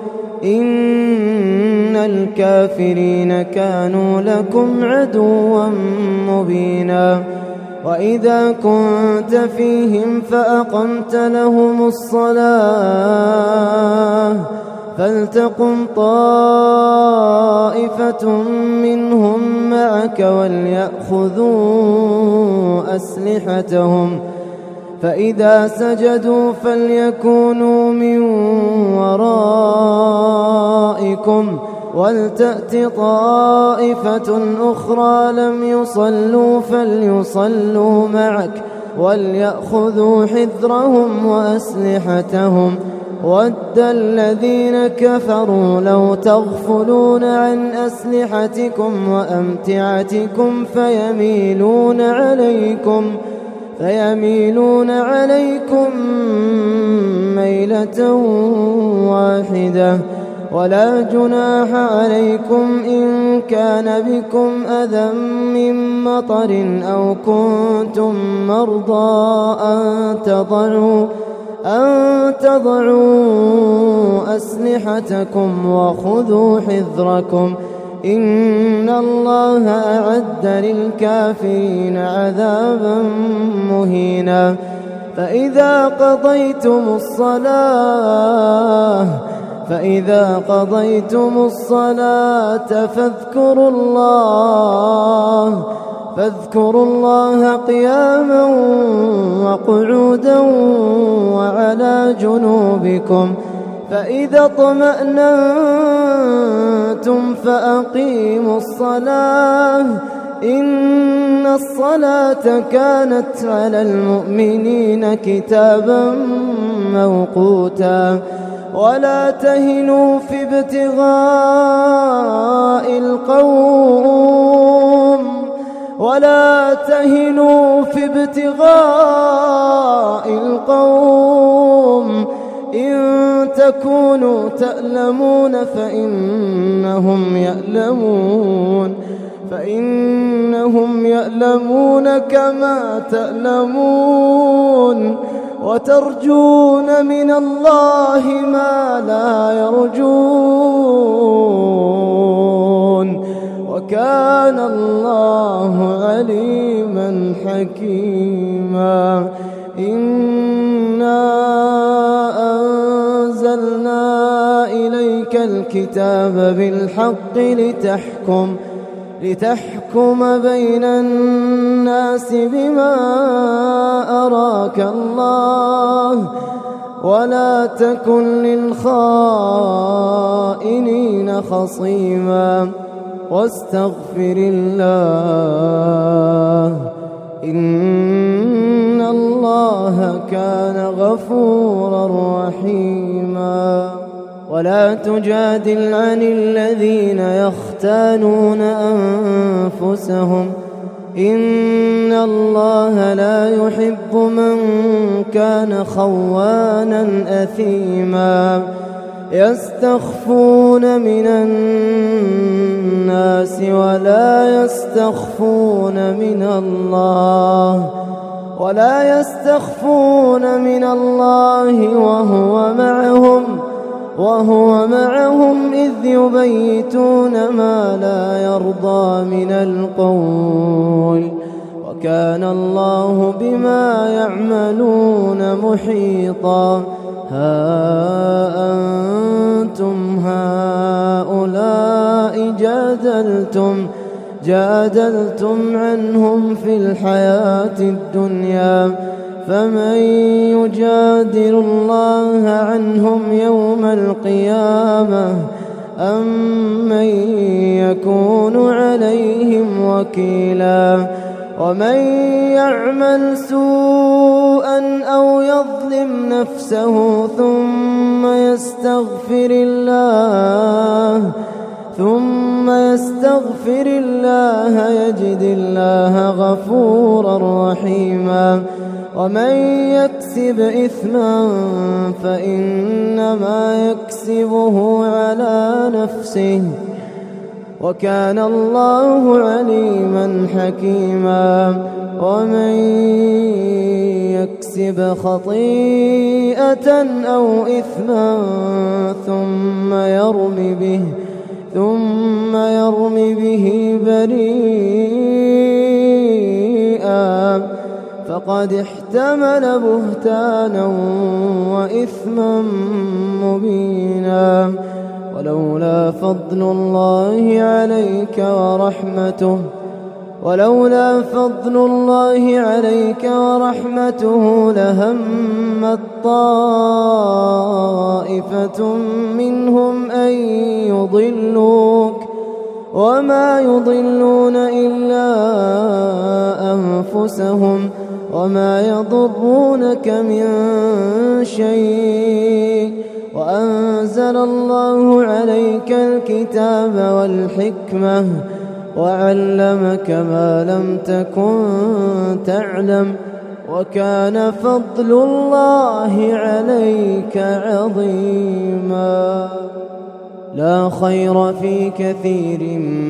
إن الكافرين كانوا لكم عدوا مبينا. وإذا كنت فيهم فأقمت لهم الصلاة فلتقم طائفة منهم معك وليأخذوا أسلحتهم فإذا سجدوا فليكونوا من ورائكم ولتأت طائفة أخرى لم يصلوا فليصلوا معك وليأخذوا حذرهم وأسلحتهم ود الذين كفروا لو تغفلون عن أسلحتكم وأمتعتكم فيميلون عليكم فيميلون عليكم ميلة واحدة. ولا جناح عليكم إن كان بكم أذى من مطر أو كنتم مرضى أن تضعوا أن تضعوا أسلحتكم وخذوا حذركم إن الله أعد للكافرين عذابا مهينا. فإذا قضيتم الصلاة فإذا قضيتم الصلاة فاذكروا الله فاذكروا الله قياما وقعودا وعلى جنوبكم فإذا اطمأننتم فأقيموا الصلاة إن الصلاة كانت على المؤمنين كتابا موقوتا. ولا تهنوا في ابتغاء القوم ولا تهنوا في ابتغاء القوم إن تكونوا تألمون فإنهم يألمون فإنهم يألمون كما تألمون وترجون من الله ما لا يرجون وكان الله عليما حكيما. إنا أنزلنا إليك الكتاب بالحق لتحكم لتحكم بين الناس بما أراك الله ولا تكن للخائنين خصيما واستغفر الله إن الله كان غفورا رحيما. ولا تجادل عن الذين يختانون أنفسهم إن الله لا يحب من كان خوانا أثيما. يستخفون من الناس ولا يستخفون من الله ولا يستخفون من الله وهو معهم وهو معهم إذ يبيتون ما لا يرضى من القول وكان الله بما يعملون محيطا. ها أنتم هؤلاء جادلتم جادلتم عنهم في الحياة الدنيا فمن يجادل الله عنهم يوم القيامة أم من يكون عليهم وكيلا ومن يعمل سوءا أو يظلم نفسه ثم يستغفر الله ثم يستغفر الله يجد الله غفورا رحيما ومن يكسب إثما فإنما يكسبه على نفسه وكان الله عليما حكيما ومن يكسب خطيئة أو إثما ثم يرم به ثم يرم به بريئا فقد احتمل بهتانا وإثما مبينا ولولا فضل الله عليك ورحمته ولولا فضل الله عليك ورحمته لهمت طائفة منهم أن يضلوك وما يضلون إلا أنفسهم وما يضرونك من شيء وأنزل الله عليك الكتاب والحكمة وعلمك ما لم تكن تعلم وكان فضل الله عليك عظيما لا خير في كثير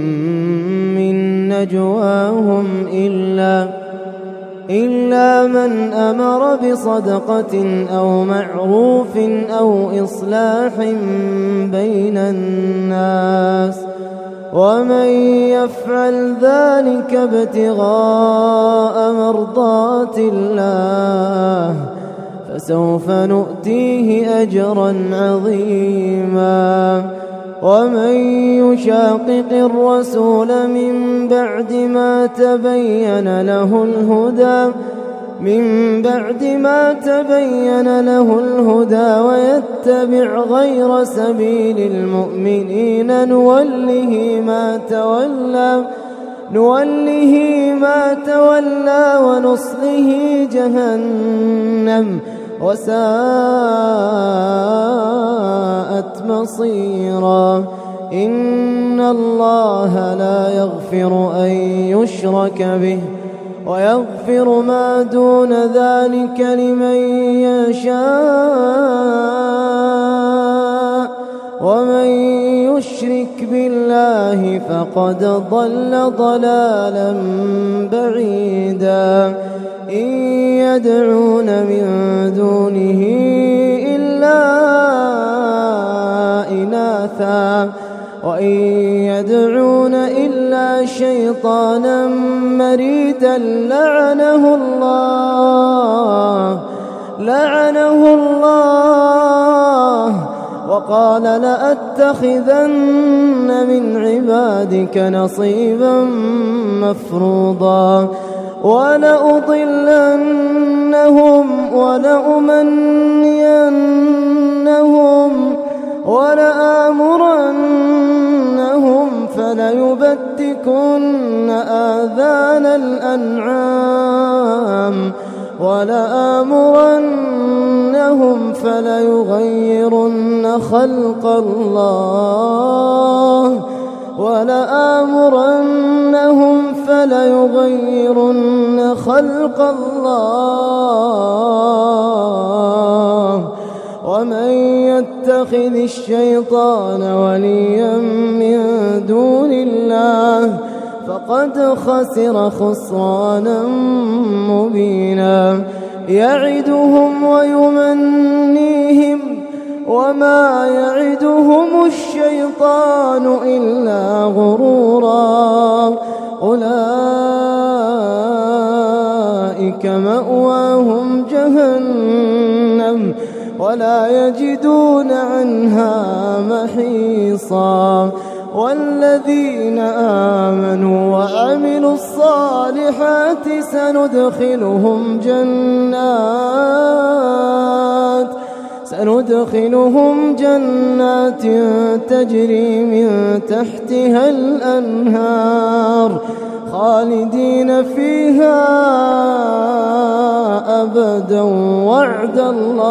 من نجواهم إلا إلا من أمر بصدقة أو معروف أو إصلاح بين الناس ومن يفعل ذلك ابتغاء مرضات الله فسوف نؤتيه أجرا عظيما ومن يشاقق الرسول من بعد ما تبين له الهدى من بعد ما تبين له الهدى ويتبع غير سبيل المؤمنين نوله ما تولى نوله ما تولى ونصله جهنم وساءت مصيرا إن الله لا يغفر أن يشرك به ويغفر ما دون ذلك لمن يشاء ومن يشرك بالله فقد ضل ضلالا بعيدا إن يدعون من دونه إلا إناثا وإن يدعون إلا شيطانا مريدا لعنه الله لعنه الله وقال لأتخذن من عبادك نصيبا مفروضا ولأضلنهم ولأمنينهم ولآمرنهم فليبتكن آذان الأنعام ولآمرنهم فليغيرن خلق الله ولآمرنهم فليغيرن خلق الله ومن يتخذ الشيطان وليا من دون الله فقد خسر خسرانا مبينا يعدهم ويمنيهم وما يعدهم الشيطان إلا غرورا أولئك مأواهم جهنم ولا يجدون عنها محيصا والذين آمنوا وعملوا الصالحات سندخلهم جنات سندخلهم جنات تجري من تحتها الأنهار خالدين فيها أبدا وعد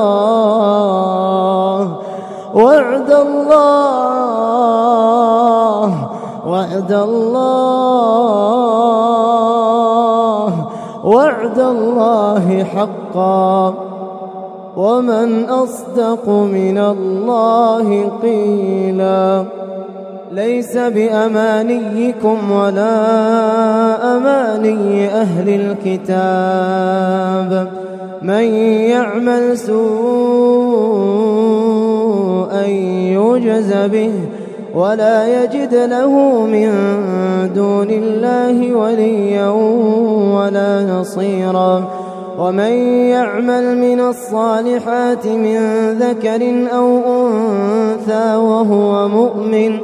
الله وعد الله وعد الله وعد الله حقا ومن أصدق من الله قيلا ليس بأمانيكم ولا أماني أهل الكتاب من يعمل سوءا يجز به ولا يجد له من دون الله وليا ولا نصيرا ومن يعمل من الصالحات من ذكر أو أنثى وهو مؤمن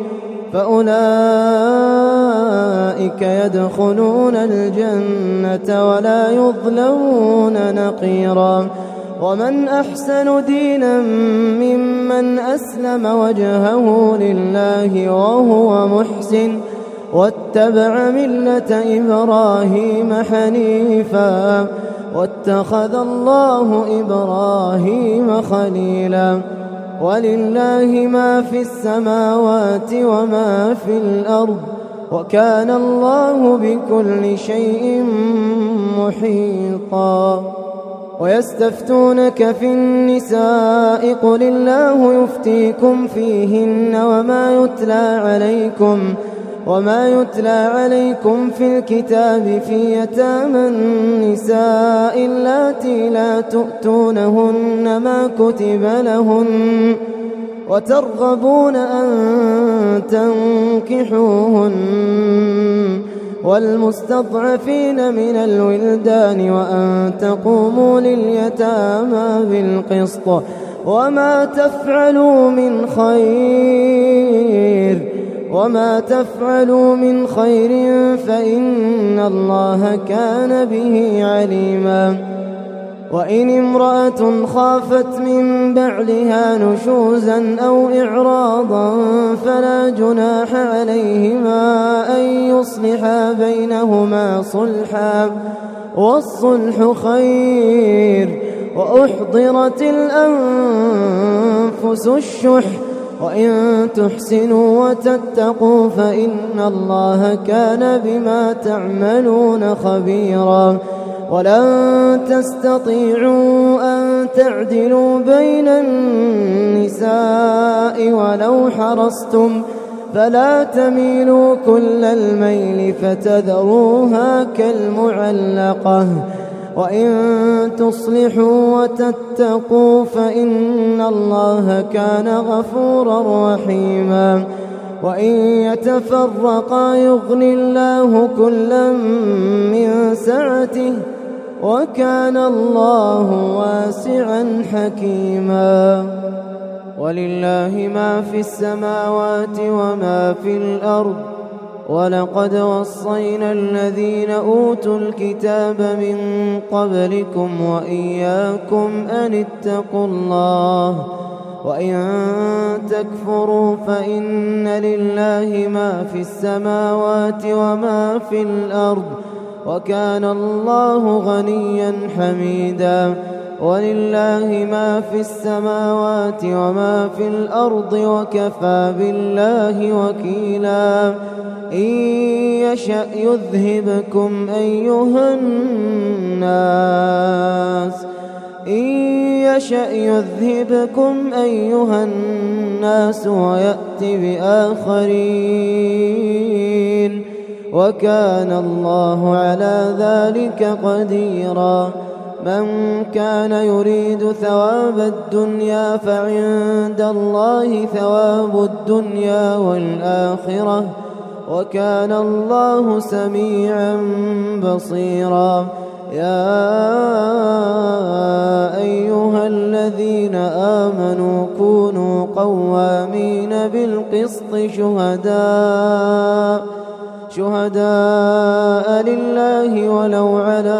فأولئك يدخلون الجنة ولا يظلمون نقيرا ومن أحسن دينا ممن أسلم وجهه لله وهو محسن واتبع ملة إبراهيم حنيفا واتخذ الله إبراهيم خليلا ولله ما في السماوات وما في الأرض وكان الله بكل شيء محيطا ويستفتونك في النساء قل الله يفتيكم فيهن وما يتلى عليكم وما يتلى عليكم في الكتاب في يتامى النساء اللاتي لا تؤتونهن ما كتب لهن وترغبون أن تنكحوهن والمستضعفين من الولدان وأن تقوموا لليتامى بالقسط وما تفعلوا من خير وما تفعلوا من خير فإن الله كان به عليما وإن امرأة خافت من بعلها نشوزا أو إعراضا فلا جناح عليهما أن يصلحا بينهما صلحا والصلح خير وأحضرت الأنفس الشح وإن تحسنوا وتتقوا فإن الله كان بما تعملون خبيرا ولن تستطيعوا أن تعدلوا بين النساء ولو حرصتم فلا تميلوا كل الميل فتذروها كالمعلقة وإن تصلحوا وتتقوا فإن الله كان غفورا رحيما وإن يتفرقا يغني الله كلا من سعته وكان الله واسعا حكيما ولله ما في السماوات وما في الأرض ولقد وصينا الذين أوتوا الكتاب من قبلكم وإياكم أن اتقوا الله وإن تكفروا فإن لله ما في السماوات وما في الأرض وكان الله غنيا حميدا ولله ما في السماوات وما في الأرض وكفى بالله وكيلا إن يشأ يذهبكم أيها الناس إن يشأ يذهبكم أيها الناس ويأت بآخرين وكان الله على ذلك قديرا من كان يريد ثواب الدنيا فعند الله ثواب الدنيا والآخرة وكان الله سميعا بصيرا يا أيها الذين آمنوا كونوا قوامين بالقسط القسط شهداء شهداء لله ولو على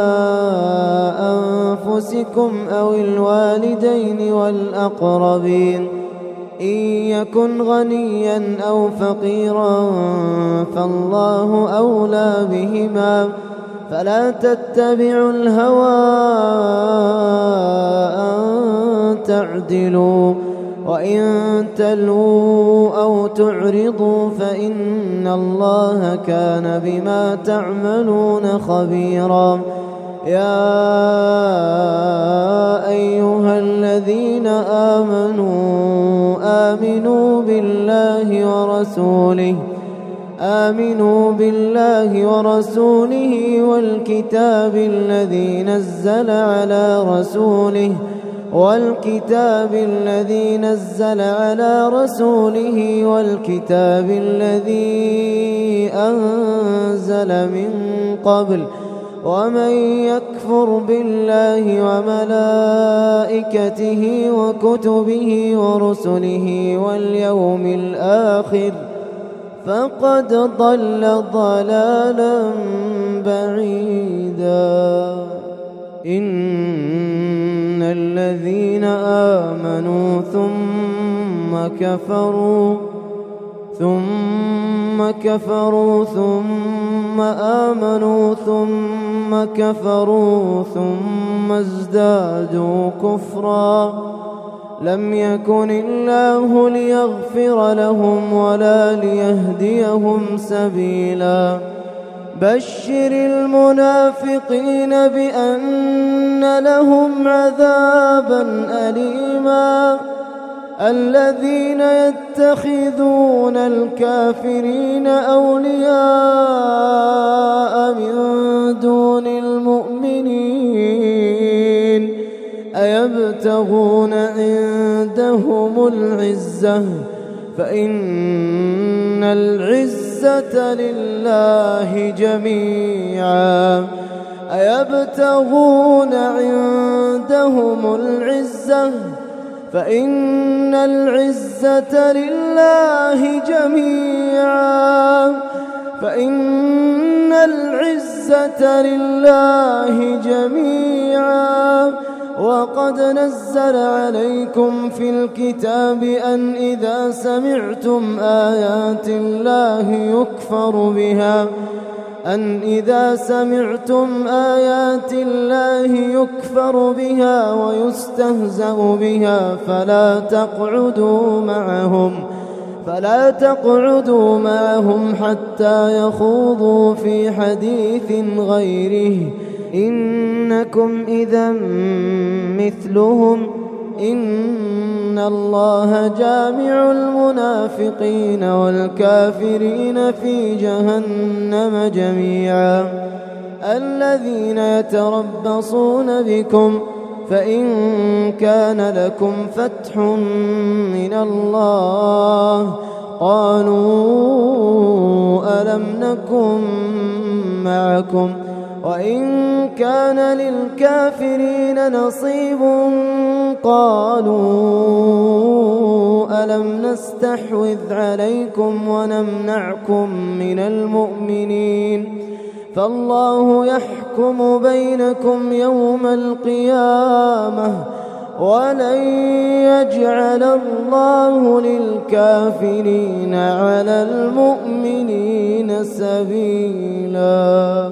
أنفسكم أو الوالدين والأقربين إن يكن غنيا أو فقيرا فالله أولى بهما فلا تتبعوا الهوى أن تعدلوا وإن تلووا أو تعرضوا فإن الله كان بما تعملون خبيرا. يا أيها الذين آمنوا آمنوا بالله ورسوله آمنوا بالله ورسوله والكتاب الذي نزل على رسوله والكتاب الذي نزل على رسوله والكتاب الذي أنزل من قبل ومن يكفر بالله وملائكته وكتبه ورسله واليوم الآخر فقد ضل ضلالا بعيدا. إن الذين آمنوا ثم كفروا ثم كفروا ثم آمنوا ثم كفروا ثم ازدادوا كفرا لم يكن الله ليغفر لهم ولا ليهديهم سبيلا. بشر المنافقين بأن لهم عذابا أليما الذين يتخذون الكافرين أولياء من دون المؤمنين أيبتغون عندهم العزة فإن العزة لله جميعا أيبتغون عندهم العزة فإن العزة لله جميعا فإن العزة لله جميعا. وقد نزل عليكم في الكتاب أن إذا سمعتم آيات الله يكفر بها أن إذا سمعتم آيات الله يكفر بها ويستهزأ بها فلا تقعدوا معهم فلا تقعدوا معهم حتى يخوضوا في حديث غيره إنكم إذا مثلهم إن الله جامع المنافقين والكافرين في جهنم جميعا. الذين يتربصون بكم فإن كان لكم فتح من الله قالوا ألم نكن معكم وإن كان للكافرين نصيب قالوا ألم نستحوذ عليكم ونمنعكم من المؤمنين فالله يحكم بينكم يوم القيامة ولن يجعل الله للكافرين على المؤمنين سبيلا.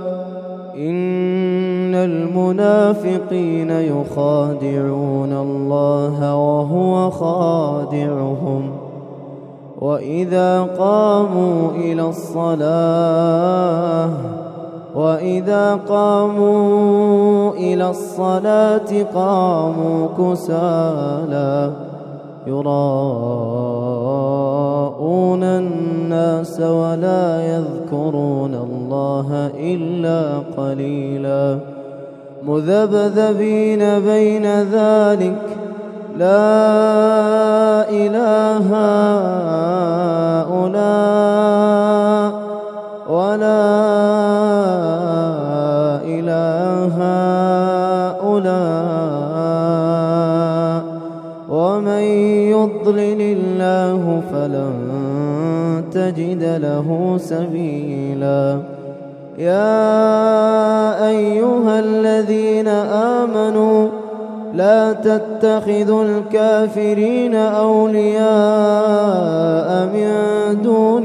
إن المنافقين يخادعون الله وهو خادعهم وإذا قاموا إلى الصلاة وإذا قاموا إلى الصلاة قاموا كسالى يراءون الناس ولا يذكرون الله إلا قليلا مذبذبين بين ذلك لا إله هؤلاء ولا إله هؤلاء ومن يضلل الله فلن له سبيلا. يا أيها الذين آمنوا لا تتخذوا الكافرين أولياء من دون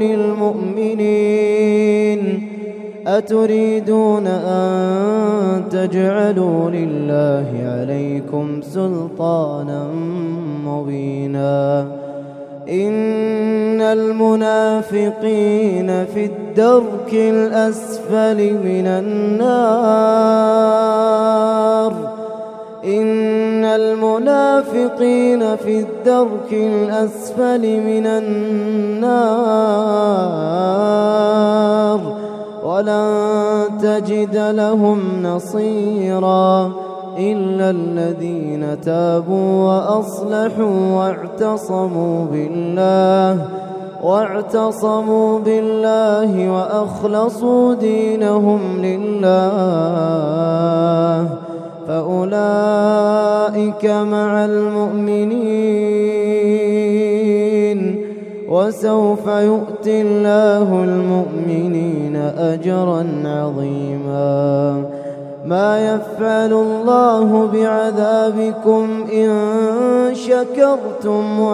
المؤمنين أتريدون أن تجعلوا لله عليكم سلطانا مبينا. إن المنافقين في الدرك الأسفل من النار إن المنافقين في الدرك الأسفل من النار ولن تجد لهم نصيرا إلا الذين تابوا وأصلحوا واعتصموا بالله واعتصموا بالله وأخلصوا دينهم لله فأولئك مع المؤمنين وسوف يؤتي الله المؤمنين أجرا عظيما. ما يفعل الله بعذابكم إن شكرتم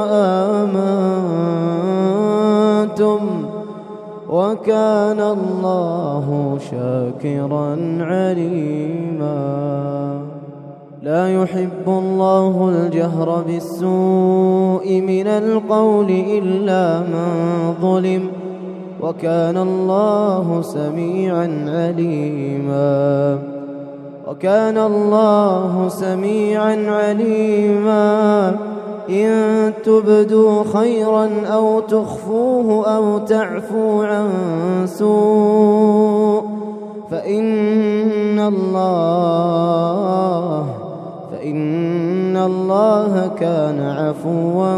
وآمنتم وكان الله شاكرا عليما. لا يحب الله الجهر بالسوء من القول إلا من ظلم وكان الله سميعا عليما وكان الله سميعا عليما. إن تبدوا خيرا أو تخفوه أو تعفو عن سوء فإن الله فإن الله كان عفوا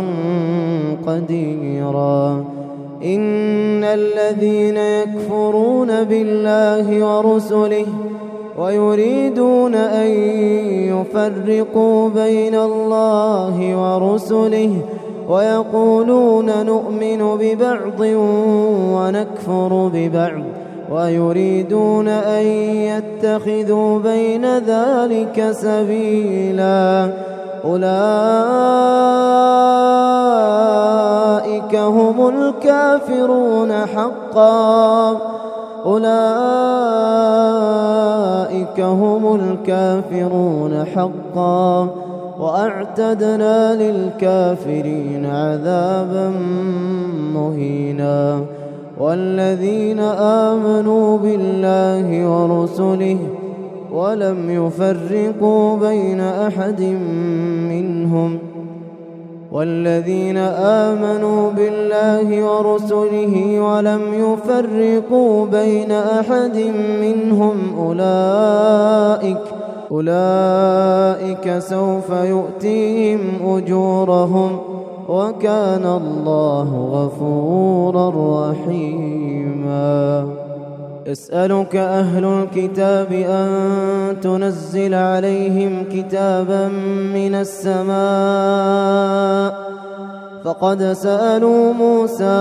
قديرا. إن الذين يكفرون بالله ورسله ويريدون أن يفرقوا بين الله ورسله ويقولون نؤمن ببعض ونكفر ببعض ويريدون أن يتخذوا بين ذلك سبيلا أولئك هم الكافرون حقا أولئك هم الكافرون حقا وأعتدنا للكافرين عذابا مهينا. والذين آمنوا بالله ورسله ولم يفرقوا بين أحد منهم والذين آمنوا بالله ورسله ولم يفرقوا بين أحد منهم أولئك أولئك سوف يؤتيهم أجورهم وكان الله غفورا رحيما. يسألك أهل الكتاب أن تنزل عليهم كتابا من السماء فقد سألوا موسى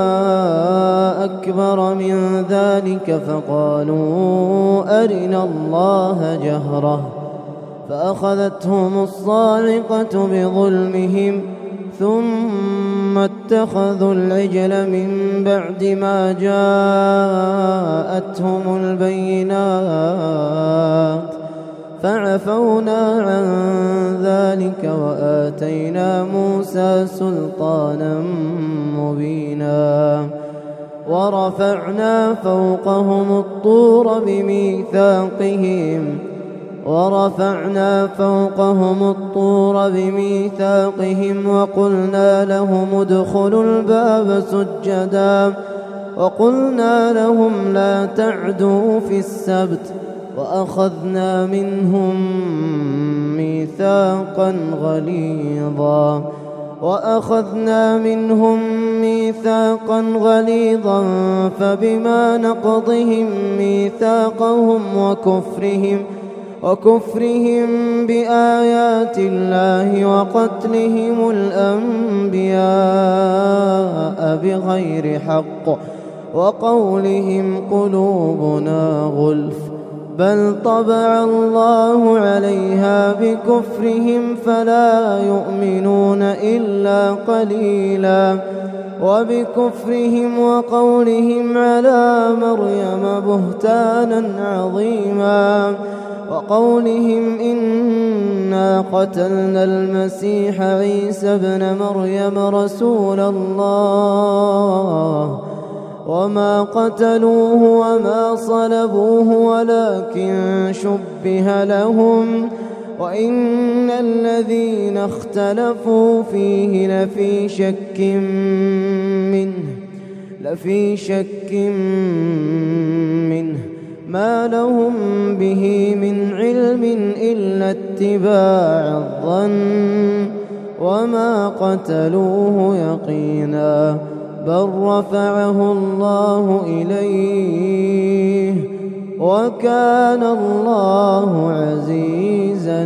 أكبر من ذلك فقالوا أرنا الله جهرة فأخذتهم الصاعقة بظلمهم ثم اتخذوا العجل من بعد ما جاءتهم البينات فعفونا عن ذلك وآتينا موسى سلطانا مبينا. ورفعنا فوقهم الطور بميثاقهم ورفعنا فوقهم الطور بميثاقهم وقلنا لهم ادخلوا الباب سجدا وقلنا لهم لا تعدوا في السبت وأخذنا منهم ميثاقا غليظا وأخذنا منهم ميثاقا غليظا فبما نقضهم ميثاقهم وكفرهم وكفرهم بآيات الله وقتلهم الأنبياء بغير حق وقولهم قلوبنا غلف بل طبع الله عليها بكفرهم فلا يؤمنون إلا قليلا وبكفرهم وقولهم على مريم بهتانا عظيما وقولهم إنا قتلنا المسيح عيسى ابن مريم رسول الله وما قتلوه وما صلبوه ولكن شبه لهم وإن الذين اختلفوا فيه لفي شك منه لفي شك منه ما لهم به من علم إلا اتباع الظن وما قتلوه يقينا بل رفعه الله إليه وكان الله عزيزا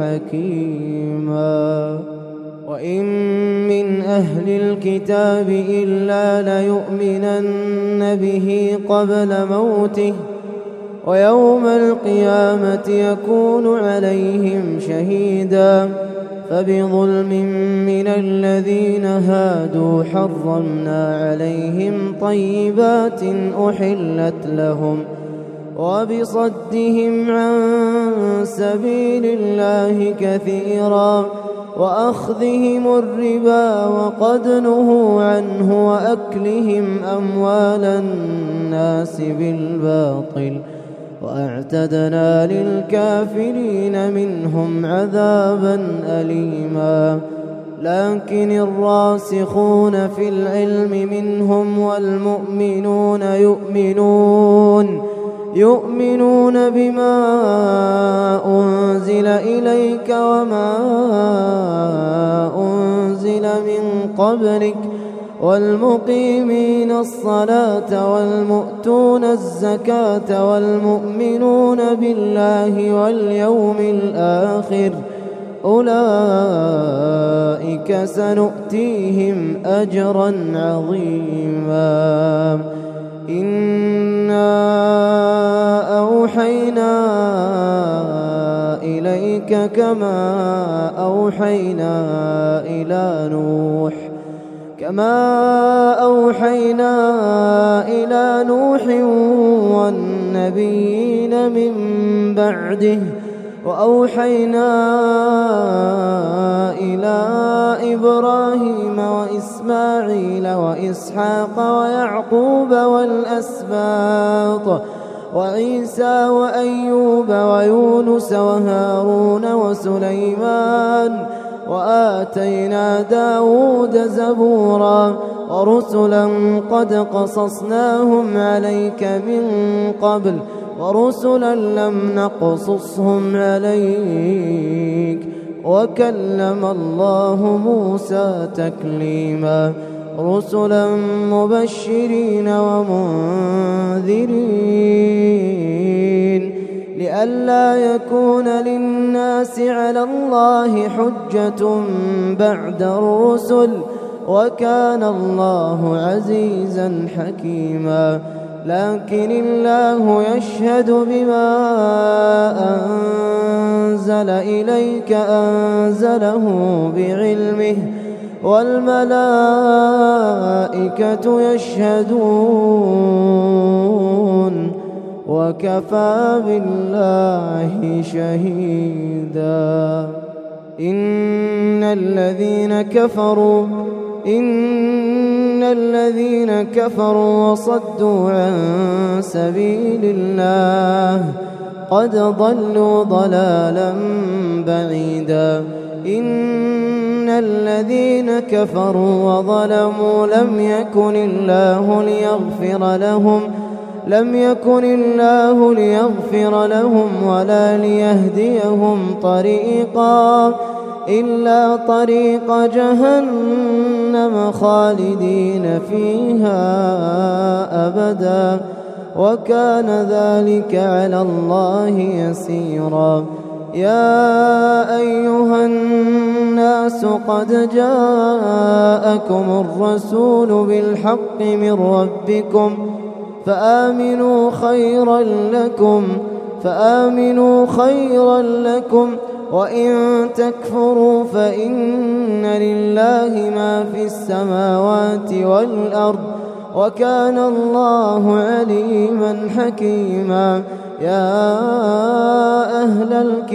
حكيما وإن من أهل الكتاب إلا ليؤمنن به قبل موته ويوم القيامة يكون عليهم شهيدا فبظلم من الذين هادوا حرمنا عليهم طيبات أحلت لهم وبصدهم عن سبيل الله كثيرا وأخذهم الربا وقد نهوا عنه وأكلهم أموال الناس بالباطل وأعتدنا للكافرين منهم عذابا أليما لكن الراسخون في العلم منهم والمؤمنون يؤمنون يؤمنون بما أنزل إليك وما أنزل من قبلك والمقيمين الصلاة والمؤتون الزكاة والمؤمنون بالله واليوم الآخر أولئك سنؤتيهم أجرا عظيما إنا أوحينا إليك كما أوحينا إلى نوح كما أوحينا إلى نوح والنبيين من بعده وأوحينا إلى إبراهيم وإسماعيل وإسحاق ويعقوب والأسباط وعيسى وأيوب ويونس وهارون وسليمان وآتينا داود زبورا ورسلا قد قصصناهم عليك من قبل ورسلا لم نقصصهم عليك وكلم الله موسى تكليما رسلا مبشرين ومنذرين لئلا يكون للناس على الله حجة بعد الرسل وكان الله عزيزا حكيما لكن الله يشهد بما أنزل إليك أنزله بعلمه والملائكة يشهدون وكفى بالله شهيدا إن الذين كفروا إن الذين كفروا وصدوا عن سبيل الله قد ضلوا ضلالا بعيدا إن الذين كفروا وظلموا لم يكن الله ليغفر لهم لم يكن الله ليغفر لهم ولا ليهديهم طريقا إلا طريق جهنم خالدين فيها أبدا وكان ذلك على الله يسيرا يا أيها الناس قد جاءكم الرسول بالحق من ربكم فآمنوا خيرا لكم فآمنوا خيرا لكم وإن تكفروا فإن لله ما في السماوات والأرض وكان الله عليما حكيما. يا أهل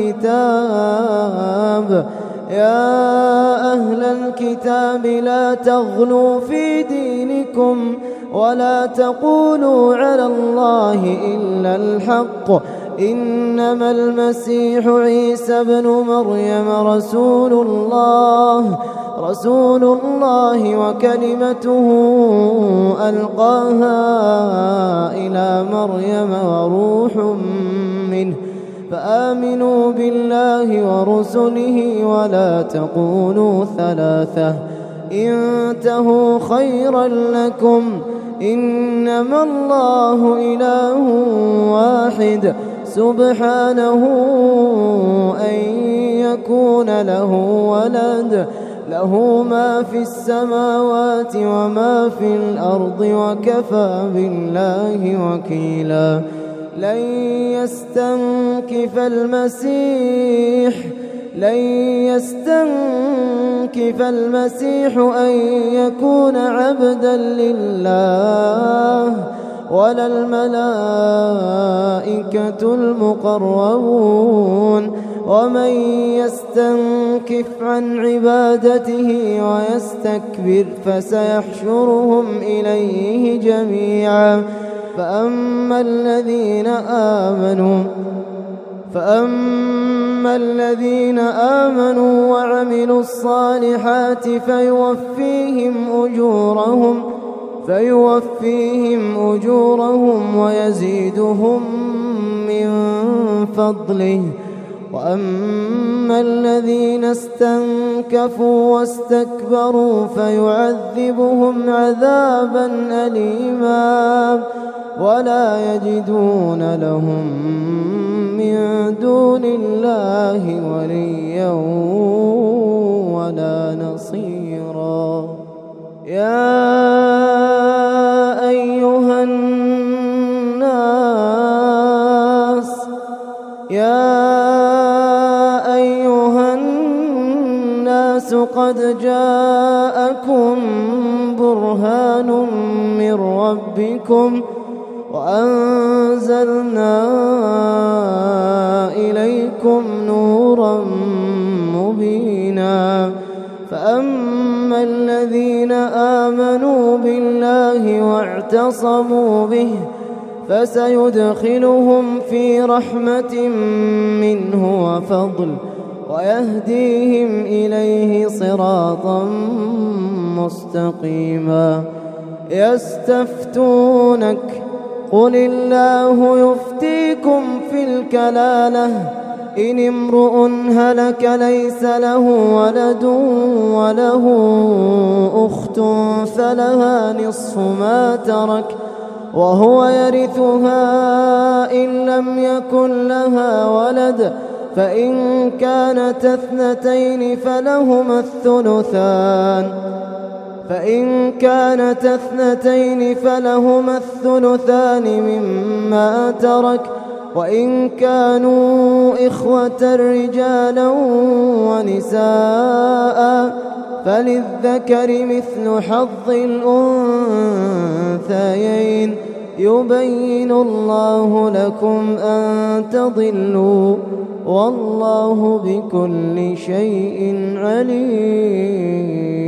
الكتاب يا أهل الكتاب لا تغلوا في دينكم ولا تقولوا على الله إلا الحق إنما المسيح عيسى ابن مريم رسول الله رسول الله وكلمته ألقاها إلى مريم وروح منه فآمنوا بالله ورسله ولا تقولوا ثلاثة انتهوا خيرا لكم إنما الله إله واحد سبحانه أن يكون له ولد له ما في السماوات وما في الأرض وكفى بالله وكيلا. لن يستنكف المسيح لن يستنكف المسيح أن يكون عبدا لله ولا الملائكة المقربون ومن يستنكف عن عبادته ويستكبر فسيحشرهم إليه جميعا. فأما الذين آمنوا فأما الذين آمنوا وعملوا الصالحات فيوفيهم أجورهم فيوفيهم أجورهم ويزيدهم من فضله. وأما الذين استنكفوا واستكبروا فيعذبهم عذابا أليما ولا يجدون لهم من دون الله وليا ولا نصيرا. يا أيها الناس يا أيها الناس قد جاءكم برهان من ربكم وأنزلنا إليكم نورا مبينا. فأما الذين آمنوا بالله واعتصموا به فسيدخلهم في رحمة منه وفضل ويهديهم إليه صراطا مستقيما. يستفتونك قل الله يفتيكم في الكلالة إن امرؤ هلك ليس له ولد وله أخت فلها نصف ما ترك وهو يرثها إن لم يكن لها ولد فإن كانت اثنتين فلهما الثلثان فإن كانت اثنتين فلهما الثلثان مما ترك وإن كانوا إخوة رجالا ونساء فللذكر مثل حظ الأنثيين يبين الله لكم أن تضلوا والله بكل شيء عليم.